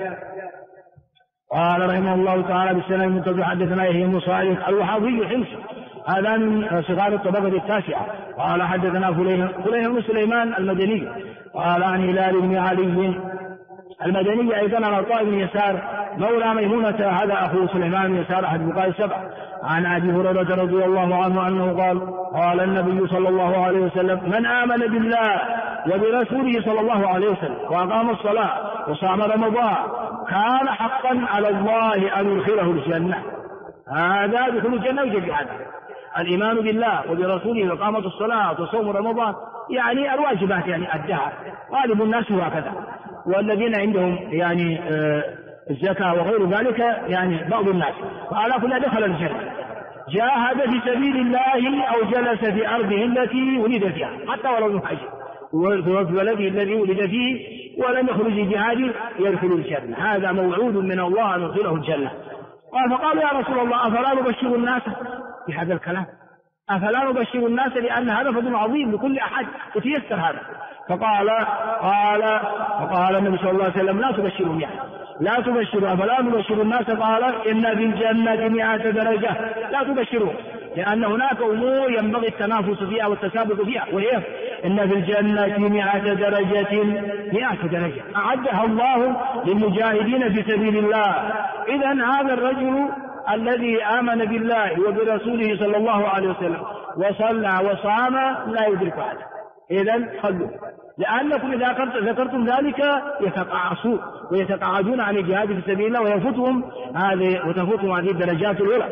قال رحمه الله تعالى بالسنة المنتظر حدثنا يحيى بن صالح الوحاضي الحمصي، هذا من صغار الطبقة التاسعة. قال حدثنا فليح بن سليمان المدني قال عن هلال بن علي المدني أيضا عن عطاء بن يسار مولى ميمونة، هذا أخو سليمان بن يسار أحد الفقهاء السبعة، عن أبي هريرة رضي الله عنه أنه قال النبي صلى الله عليه وسلم: من آمن بالله وبرسوله صلى الله عليه وسلم وأقام الصلاة وصام رمضان كان حقا على الله أن يدخله الجنة. هذا دخول الجنة يجب عنه الإيمان بالله وبرسوله وإقامة الصلاة وصوم رمضان، يعني الواجبات يعني أداها. غالب الناس هو هكذا، والذين عندهم يعني الزكاة وغير ذلك يعني بعض الناس، فعلى كل دخل الجنة. جاهد في سبيل الله أو جلس في أرضه التي ولد فيها، حتى ولو مهاجر، وفي بلده الذي ولد فيه ولم يخرج جهاد يدخل الجنة. هذا موعود من الله أن يدخله الجنة. فقالوا يا رسول الله أفلا نبشر الناس بهذا الكلام؟ أفلا نبشر الناس؟ لأن هذا فضل عظيم لكل أحد يتيسر هذا. فقال النبي صلى الله عليه وسلم: لا تبشروا يعني، لا تبشروا. أفلا نبشر الناس؟ قال: إن في الجنة 100 درجة. لا تبشروا، لأن هناك أمور ينبغي التنافس فيها والتسابق فيها، وهي إن في الجنة 100 درجة، 100 درجة أعدها الله للمجاهدين في سبيل الله. إذن هذا الرجل الذي آمن بالله وبرسوله صلى الله عليه وسلم وصلى وصام لا يدرك هذا. إذن خلوا، لأنكم إذا ذكرتم ذلك يتقاعسون ويتقاعدون عن الجهاد في سبيل الله وتفوتهم هذه الدرجات الأولى.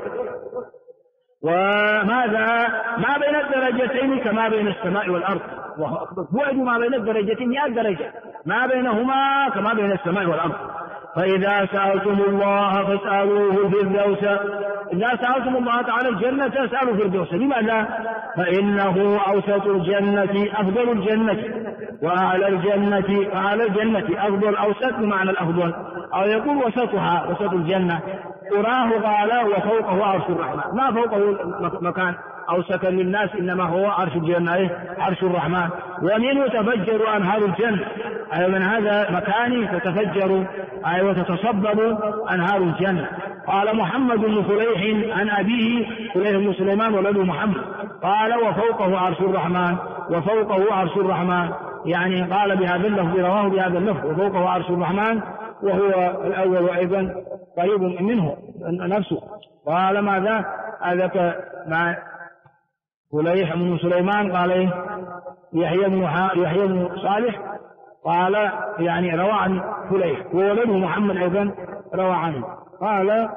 وماذا ما بين الدرجتين كما بين السماء والأرض، بعد ما بين الدرجتين 100 درجة، ما بينهما كما بين السماء والأرض. فإذا سألتم الله فاسألوه الفردوس، إذا سألتم الله تعالى الجنة فاسألوا الفردوس. لماذا؟ فإنه أوسط الجنة أفضل الجنة، وأعلى الجنة أفضل، أوسط بمعنى الأفضل، أو يقول وسطها، وسط الجنة. أراه قال وفوقه عرش الرحمن، ما فوقه مكان أوسط للناس، إنما هو عرش الجنة، عرش الرحمن. ومنه تفجر أنهار الجنة، أي من هذا مكان تتفجر أي وتتصبب أنهار الجنة. قال محمد بن فليح عن أبيه فليح بن سليمان ولده محمد قال وفوقه عرش الرحمن، وفوقه عرش الرحمن، يعني قال بهذا اللفظ، رواه بهذا اللفظ وفوقه عرش الرحمن، وهو الأول أيضا قريب منه نفسه. قال ماذا؟ هذا مع فليح بن سليمان قال يحيى بن صالح قال يعني روى عن فليح، وولده محمد أيضا روى عنه. قال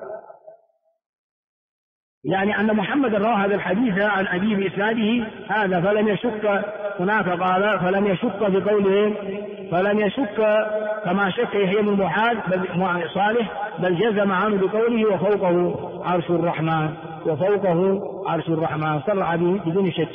يعني أن محمد روى هذا الحديث عن أبيه بإسناده هذا، فلم يشك هناك، قال فلم يشك بقوله، فلم يشك كما شك يحيى بن صالح، بل جزم عنه بقوله وفوقه عرش الرحمن، وفوقه عرش الرحمن، صرح به بدون شك.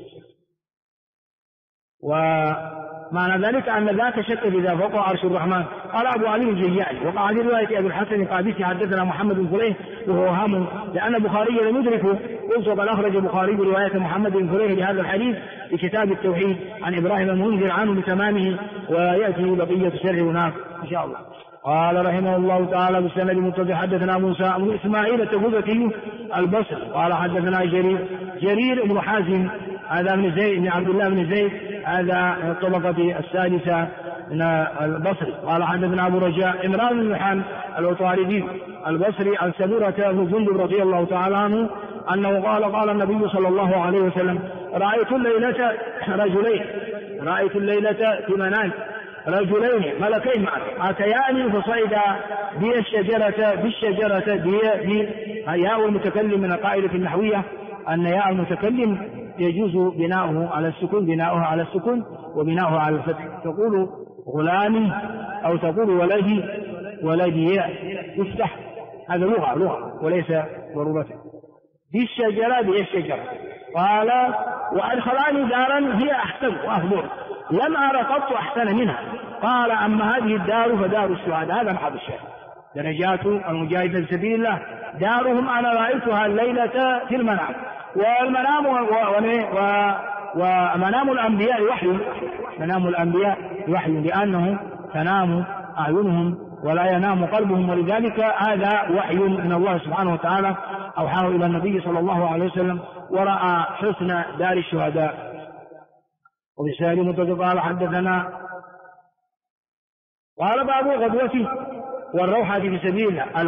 ومعنى ذلك أن ذاك شك إذا فوقه عرش الرحمن. قال أبو علي الجياني وقع في رواية أبي الحسن القادسي حدثنا محمد بن فليح وهو هام، لأن البخاري لم يدركه، قلت وقد أخرج البخاري برواية محمد بن فليح لهذا الحديث في كتاب التوحيد عن إبراهيم المنذر عنه بتمامه، ويأتي بقية شرح هناك إن شاء الله. قال رحمه الله تعالى بالسند المتصل حدثنا موسى بن إسماعيل التبوذكي البصري قال حدثنا جرير بن حازم، هذا من زيد بن عبد الله بن زيد، هذا الطبقة السادسة من البصري. قال حدثنا أبو رجاء عمران بن يوحنا العطاردي البصري عن سمورة بن جندب رضي الله تعالى عنه أنه قال النبي صلى الله عليه وسلم رأيت الليلة في منام رجلين ملكين أتياني فصعدا بالشجرة ياء المتكلم من القاعدة النحوية أن ياء المتكلم يجوز بناؤه على السكون وبناؤه على الفتح، تقول غلامي أو تقول ولدي يفتح، هذا لغة وليس ضرورة. بالشجرة قال وأدخلاني دارا هي أحسن وأفضل لم أرى قط أحسن منها. قال أما هذه الدار فدار الشهداء. هذا محل الشاهد. درجات المجاهدين في سبيل الله دارهم أنا رأيتها الليلة في المنام. والمنام ومنام الأنبياء وحي. منام الأنبياء وحي لأنه تنام أعينهم ولا ينام قلبهم، ولذلك هذا وحي من الله سبحانه وتعالى أوحاه إلى النبي صلى الله عليه وسلم ورأى حسن دار الشهداء. وبسائل متفق قال حدثنا قال باب الغدوة والروحة في سبيل الله.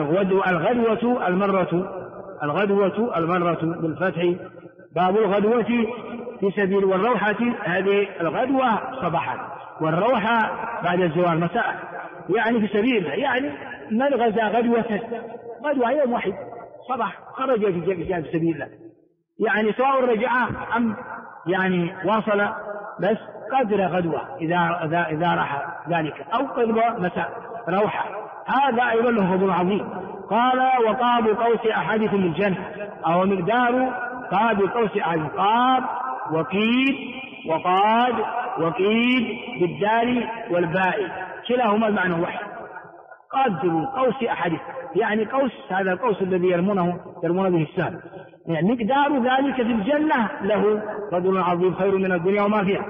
الغدوة المرة بالفتح. باب الغدوة في سبيل والروحة. هذه الغدوة صباحا والروحة بعد الزوال مساء، يعني في سبيل الله. يعني من غزا غدوة يوم واحد صباح خرج في سبيل الله، يعني سواء رجع أم يعني واصل، بس قدر غدوة إذا راح ذلك، أو قدر مساء روحة. هذا أيضا له فضل عظيم. قال وقاب قوس أحدكم الجنة أو مقدار قاب قوس أحدكم. قاب وقيد وقاد وقيد بالدال والباء كلاهما المعنى واحد. قدر قوس أحدكم يعني قوس، هذا القوس الذي يرمون به السهم، يعني مقدار ذلك في الجنة له فضل عظيم خير من الدنيا وما فيها.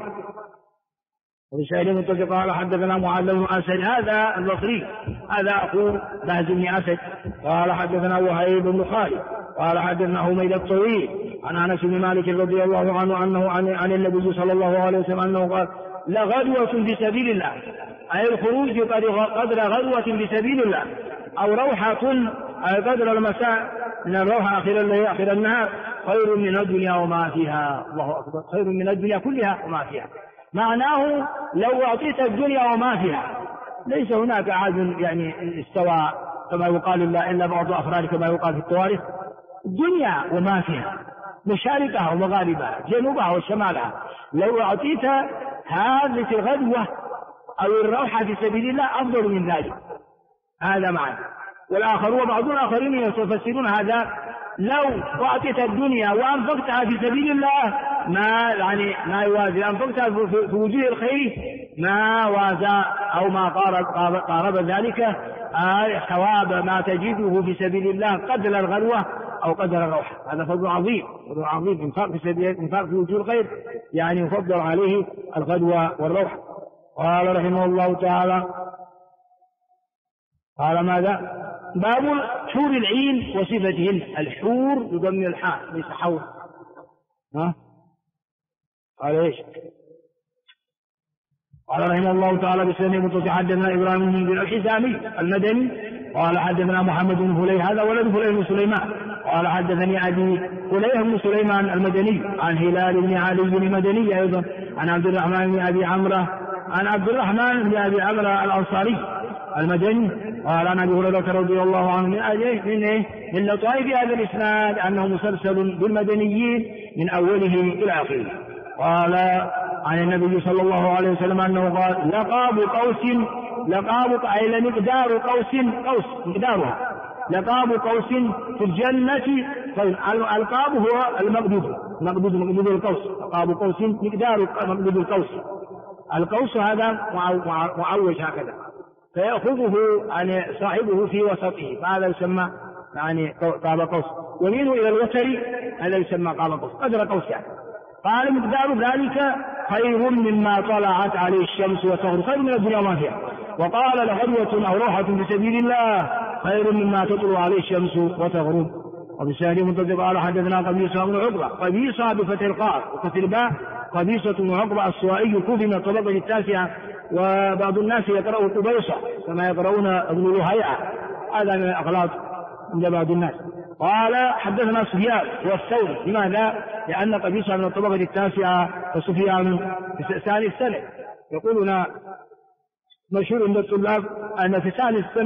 وبسائل متفق قال حدثنا معاذ بن أسد هذا البصري هذا أخو بهز بن أسد قال حدثنا وهيب بن خالد قال حدثنا حميد الطويل عن أنس بن مالك رضي الله عنه أنه عن النبي صلى الله عليه وسلم أنه قال لغدوة في سبيل الله، أي الخروج قدر غدوة في سبيل الله، أو روحة أي قدر المساء من الروحة آخر الليل آخر النهار، خير من الدنيا وما فيها. الله أكبر، خير من الدنيا كلها وما فيها. معناه لو أعطيت الدنيا وما فيها، ليس هناك أحد يعني استوى كما يقال إلا بعض أفراد كما يقال في التواريخ. الدنيا وما فيها مشارقها ومغاربها جنوبها وشمالها، لو أعطيت هذه الغدوة أو الروحة في سبيل الله أفضل من ذلك. هذا معنى. والآخر وبعض الآخرين يفسرون هذا لو أعطيت الدنيا وأنفقتها في سبيل الله ما يوازي أنفقتها في وجوه الخير ما وازى أو ما قارب ذلك ثواب ما تجده في سبيل الله قدر الغدوة أو قدر الروحة. هذا فضل عظيم، فضل عظيم. إنفاق في وجوه الخير يعني يفضل عليه الغدوة والروحة. قال رحمه الله تعالى قال ماذا؟ باب حور العين وصفتهن. الحور بضم الحاء ليس حور. قال ايش؟ قال رحمه الله تعالى بسنة حدثنا إبراهيم بن الحزامي المدني قال حدثنا محمد بن فليح هذا ولد فليح بن سليمان قال حدثني أبي فليح بن سليمان المدني عن هلال بن علي بن مدني أيضا عن عبد الرحمن بن أبي عمرة عن عبد الرحمن بن أبي عمرة الأنصاري المدني قال عن أبي هريرة رضي الله عنه من لطائف هذا الإسناد أنه مسلسل بالمدنيين من أوله إلى آخره. قال عن النبي صلى الله عليه وسلم أنه قال لقاب أي مقدار قوس مقدارها لقاب قوس في الجنة. القاب هو مقدود القوس. لقاب قوس مقدار مقدود القوس. القوس هذا معوج هكذا فيأخذه يعني صاحبه في وسطه، فهذا يسمى يعني قاب قوس. ومنه إلى الوتر هذا يسمى قاب قوس قدر قوس يعني. قال مقدار ذلك خير مما طلعت عليه الشمس وتغرب، خير من الدنيا وما فيها. وقال لغدوة أو روحة في سبيل الله خير مما تطلع عليه الشمس وتغرب. وبسائل منتظر قال حدثنا قبيصة بن عقبة. قبيصة بفتح القاف وكسر الباء قبيصة بن عقبة السوائي كوفي من الطبقة التاسعة، وبعض الناس يقرأوا قبيصة كما يقرؤون ابن لهيعة، هذا من الأغلاط عند بعض الناس. قال حدثنا سفيان والثوري. لماذا؟ لأن قبيصة من الطبقة التاسعة وسفيان في ثاني السنة. يقولون مشهور عند الطلاب أن في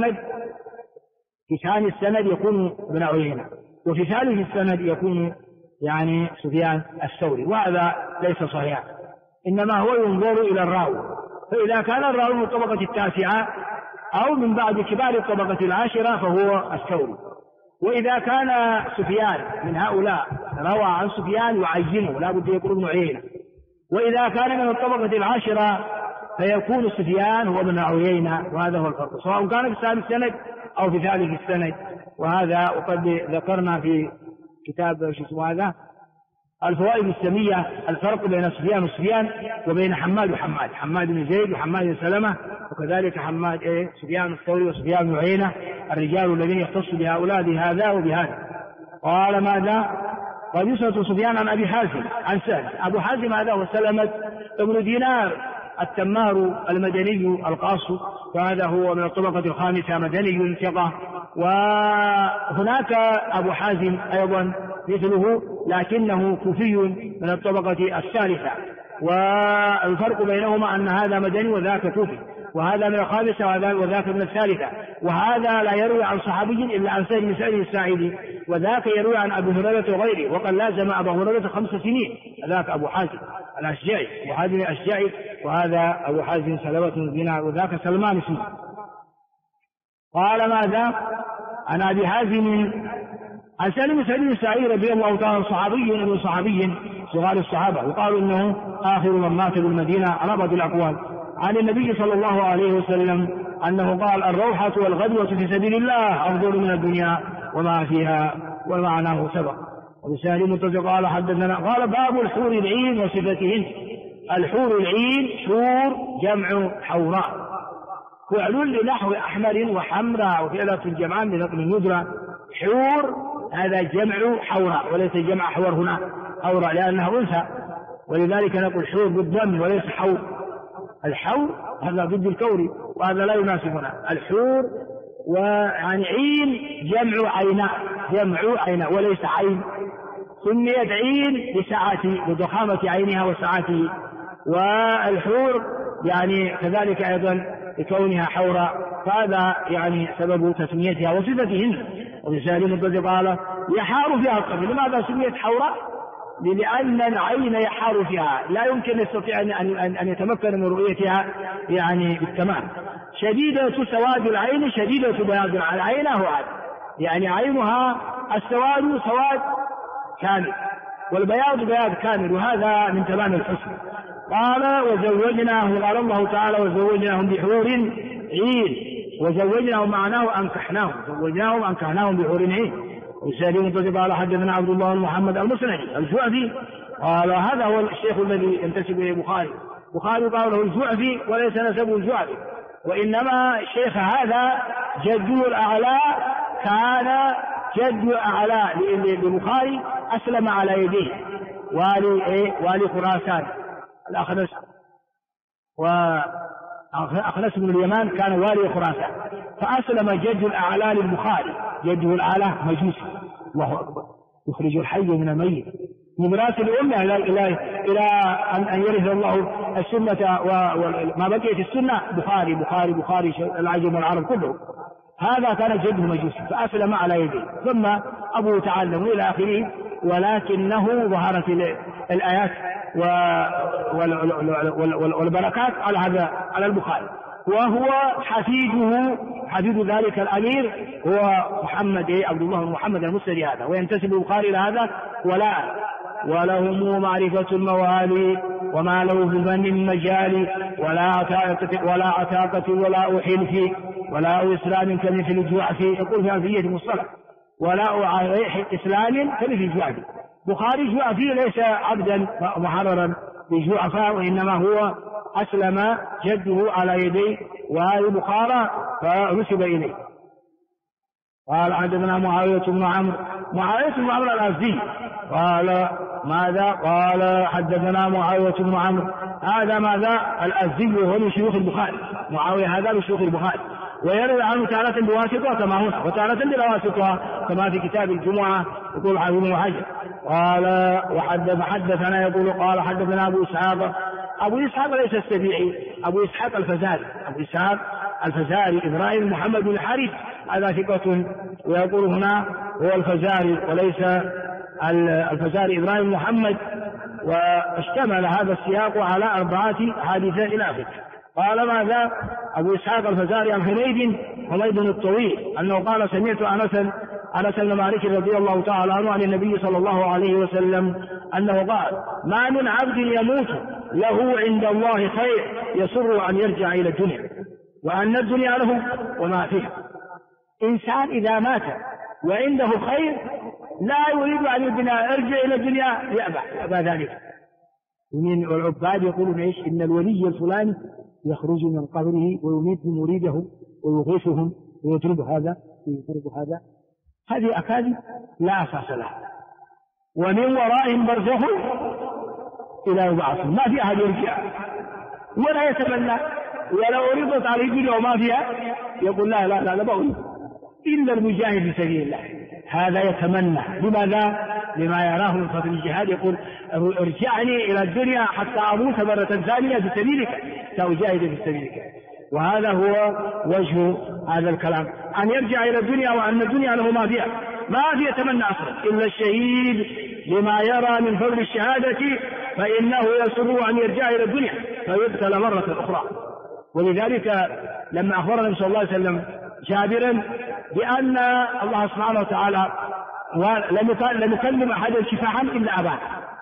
ثاني السند يكون ابن عيينة، وفي ثالث السند يكون يعني سفيان الثوري، وهذا ليس صحيحا، إنما هو ينظر إلى الراوي، فإذا كان الراوي من الطبقة التاسعة أو من بعد كبار الطبقة العاشرة فهو الثوري، وإذا كان سفيان من هؤلاء روى عن سفيان يعينه، لا بد يقول ابن عيينة. وإذا كان من الطبقة العاشرة فيكون سفيان هو ابن عيينة، وهذا هو الفرق، سواء كان في ثالث السند أو في ثالث السند. وهذا وقد ذكرنا في كتاب هذا الفوائد السمية الفرق بين سفيان وسفيان وبين حماد وحماد، حماد بن زيد وحماد بن سلمة، وكذلك حماد سفيان الثوري وسفيان بن عيينة، الرجال الذين يختص بهؤلاء بهذا وبهذا. قال ماذا؟ قال يسأل سفيان عن أبي حازم عن سهل. أبو حازم هذا هو سلمة ابن دينار التمار المدني القاص، فهذا هو من الطبقة الخامسة مدني ثقة. وهناك أبو حازم أيضا مثله لكنه كوفي من الطبقة الثالثة، والفرق بينهما أن هذا مدني وذاك كوفي، وهذا من الخامسة وذاك من الثالثة. وهذا لا يروي عن صحابي إلا عن سيد بن سعيد الساعدي، وذاك يروي عن أبي هريرة وغيره، وقد لازم أبا هريرة 5 سنين. ذاك أبو حازم الأشجعي، أبو حازم الأشجعي، وهذا أبو حازم سلمة بن دينار، وذاك سلمان اسمه. قال ماذا؟ عن أبي حازم عن سالم بن سعيد الساعدي رضي الله تعالى صحابي ابن صحابي صغار الصحابة، وقالوا إنه آخر من مات بالمدينة على بعض الأقوال، عن النبي صلى الله عليه وسلم أنه قال الروحة والغدوة في سبيل الله أفضل من الدنيا وما فيها، ومعناه سبق. وبسهل متفق قال حدثنا قال باب الحور العين وصفتهن. الحور العين حور جمع حوراء، فعل لنحو أحمر وحمراء وفعلة الجمعان لنقل الندرة. حور هذا جمع حوراء وليس جمع حور، هنا حوراء لأنها أنثى، ولذلك نقول حور بالضم وليس حور. الحور هذا ضد الكوري وهذا لا يناسبنا. الحور ويعني عين جمع عيناء، جمع عيناء وليس عين، سميت عين لسعة لضخامة عينها وسعته. والحور يعني كذلك أيضا لكونها حوراء، فهذا يعني سبب تسميتها وصفتهن. وبسالم الضد قال يحار فيها القبر. لماذا سميت حوراء؟ لأن العين يحار فيها، لا يمكن يستطيع أن يتمكن من رؤيتها يعني بالتمام. شديدة سواد العين شديدة بياض العين، هو يعني عينها السواد سواد كامل والبياض بياض كامل، وهذا من تمام الحسن. قال وزوجناهم، قال الله تعالى وزوجناهم بحور عين، وزوجناهم معناه أنكحناهم، زوجناهم أنكحناهم بحور عين. وسالم الضجب قال حدثنا عبد الله بن محمد المسندي الجعفي، قال هذا هو الشيخ الذي ينتسب الى البخاري. البخاري قال له الجعفي وليس نسبه الجعفي، وانما الشيخ هذا جده الاعلى، كان جد اعلى للبخاري اسلم على يديه والي خراسان الاخنس، وأخنس بن اليمان كان والي خراسان، فأسلم جد الأعلى للبخاري. جده الأعلى مجوسي وهو يخرج الحي من الميت، من ميراث الأمة إلى أن يرث الله السنة وما بقيت السنة بخاري بخاري بخاري العجم والعرب كله. هذا كان جده مجوسي فأسلم على يديه، ثم أبوه تعلم إلى آخره، ولكنه ظهرت الآيات والبركات على البخاري، وهو حفيد ذلك الأمير هو محمد عبد الله بن محمد المسندي هذا، وينتسب البخاري إلى هذا ولهم معرفة الموالي وما له في الفن من مجال، ولا عتاقة ولا أحلف ولا إسلام كمثل الجعفي. يقول في ألفية المصطلح ولا إسلام كمثل الجعفي. بخاري جعفي ليس عبدا محررا بجعفاء، وإنما هو أسلم جده على يدي والي بخارى فنسب إليه. قال حدثنا معاوية بن عمرو الأزدي قال ماذا؟ قال حدثنا معاوية بن عمرو، هذا ماذا؟ الأزدي وهو من شيوخ البخاري، معاوية هذا من شيوخ البخاري، ويروي عنه تارة بواسطة كما هنا، وتارة بلا واسطة كما في كتاب الجمعة يقول حافظ بن حجر. قال حدثنا يقول قال حدثنا أبو إسحاق ليس السبيعي، أبو إسحاق الفزاري إبراهيم محمد بن الحارث، هذا ثقة، ويقول هنا هو الفزاري وليس الفزاري إبراهيم محمد. واشتمل هذا السياق على 4 حادثة إلى آخره. قال ماذا؟ أبو إسحاق الفزاري عن حميد الطويل أنه قال سمعت أنس بن مالك رضي الله تعالى عنه عن النبي صلى الله عليه وسلم أنه قال: ما من عبد يموت له عند الله خير يسر أن يرجع إلى الدنيا وأن الدنيا له وما فيها. إنسان إذا مات وعنده خير لا يريد أن يرجع إلى الدنيا، يأبى ذلك. ومن العباد يقولون إيش؟ إن الولي الفلاني يخرج من قبره ويميت مريده ويغيثهم ويطرد هذا ويطرد هذا. هذه أكاذيب لا أساس لها، ومن ورائهم برزخ إلى يبعثون، ما في أحد يرجع ولا يتمنى، ولو عرضت عليه الدنيا وما فيها يقول لا لا لا, لا بأريد إلا المجاهد في سبيل الله. هذا يتمنى. لماذا؟ لما يراه من فضل الجهاد. يقول: ارجعني إلى الدنيا حتى أموت مرة ثانية في سبيلك، سأجاهد في سبيلك. وهذا هو وجه هذا الكلام، أن يرجع إلى الدنيا وأن الدنيا له ما فيها، ما في يتمنى أصلا إلا الشهيد لما يرى من فضل الشهادة، فإنه يسر أن يرجع إلى الدنيا فيبتلى مرة أخرى. ولذلك لما أخبر النبي صلى الله عليه وسلم جابرا بأن الله سبحانه وتعالى لم يكلم أحدا شفاعا إلا أباه،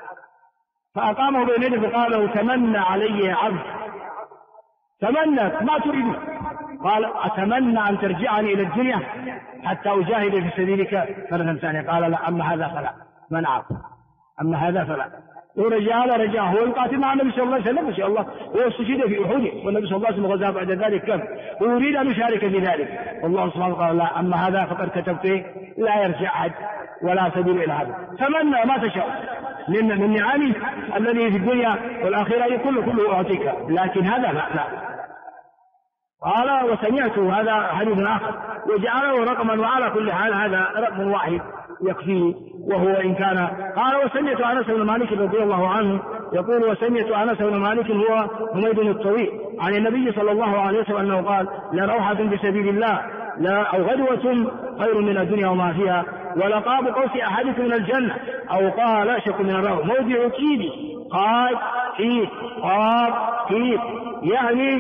فأقامه بين يده فقال له: تمنى علي يا عبد، تمنى ما تريد؟ قال: أتمنى أن ترجعني إلى الدنيا حتى أجاهد في سبيلك مرة ثانية. قال: لا، أما هذا فلا، منعه، أما هذا فلا. رجع هو يقاتل مع النبي صلى الله عليه وسلم إن شاء الله، هو استشهد في أحد والنبي صلى الله عليه وسلم غزا بعد ذلك كم، ويريد أن يشارك في ذلك. والله سبحانه قال: لا، أما هذا فقد كتبت لا يرجع أحد ولا سبيل إلى هذا. تمنى ما تشاء من نعمي الذي في الدنيا والآخرة كله أعطيك، لكن هذا لا. قال: وسمعت هذا حديث آخر وجعله رقما، وعلى كل حال هذا رقم واحد يكفيه. وهو إن كان قال: وسمعت أنس بن مالك رضي الله عنه يقول: وسمعت أنس بن مالك هو حميد الطويل عن النبي صلى الله عليه وسلم أنه قال: لروحة في سبيل الله لا أو غدوة خير من الدنيا وما فيها، ولقاب قوس أحدكم من الجنة، أو قال شك من الروح، موضع كيدي قال فيه قال فيه، يعني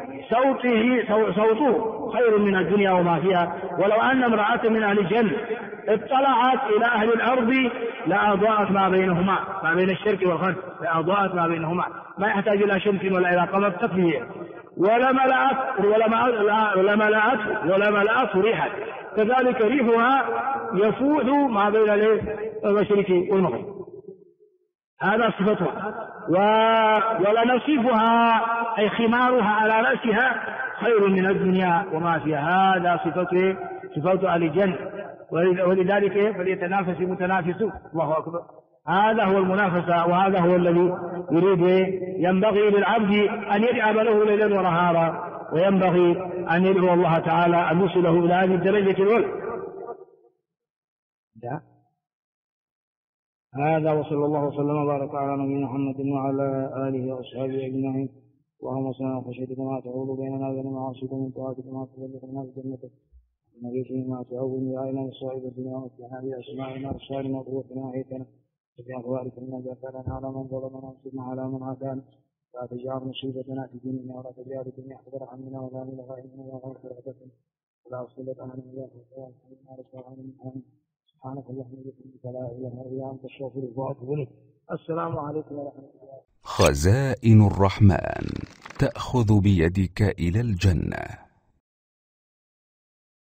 صوته خير من الدنيا وما فيها. ولو أن امرأة من أهل الجنة اطلعت إلى أهل الأرض لأضاءت ما بينهما، ما بين الشرك والغرب، لأضاءت ما بينهما، ما يحتاج إلى شمس ولا إلى قمر تكفيه، ولملأته ريحا، كذلك ريحها يفوح ما بين المشرق والمغرب. هذا صفتها. ولنصيفها أي خمارها على رأسها خير من الدنيا وما فيها. هذا صفة أهل الجنة. ولذلك فليتنافس المتنافسون. الله أكبر. هذا هو المنافسة، وهذا هو الذي ينبغي للعبد أن يجعل له ليلا ونهارا، وينبغي أن يدعو الله تعالى أن يوصله إلى هذه الدرجة الأولى. هذا وصلى الله وسلم وبارك على نبينا محمد وعلى آله وأصحابه أجمعين. اللهم صل على خشيتك ما تعود بيننا وبين معاصيك، ومن طاعتك ما تبلغنا بجنتك، ونبيك ما تعود بأعيننا مصائب الدنيا ومتعنا بأسماعنا وأبصارنا وقوتنا وحيتنا، وبأخبارك من جعلنا على من ظلمنا وانصرنا على من عادانا، لا تجعل مصيبتنا في ديننا ولا تجعل الدنيا أكبر همنا ولا مبلغ علمنا ولا مبلغ حكمتنا ولا تسلط علينا ولا تسلط علينا. سبحانك اللهم وبحمدك لا إله إلا أنت أستغفرك وأتوب إليك. السلام عليكم ورحمة الله. خزائن الرحمن تأخذ بيدك إلى الجنة.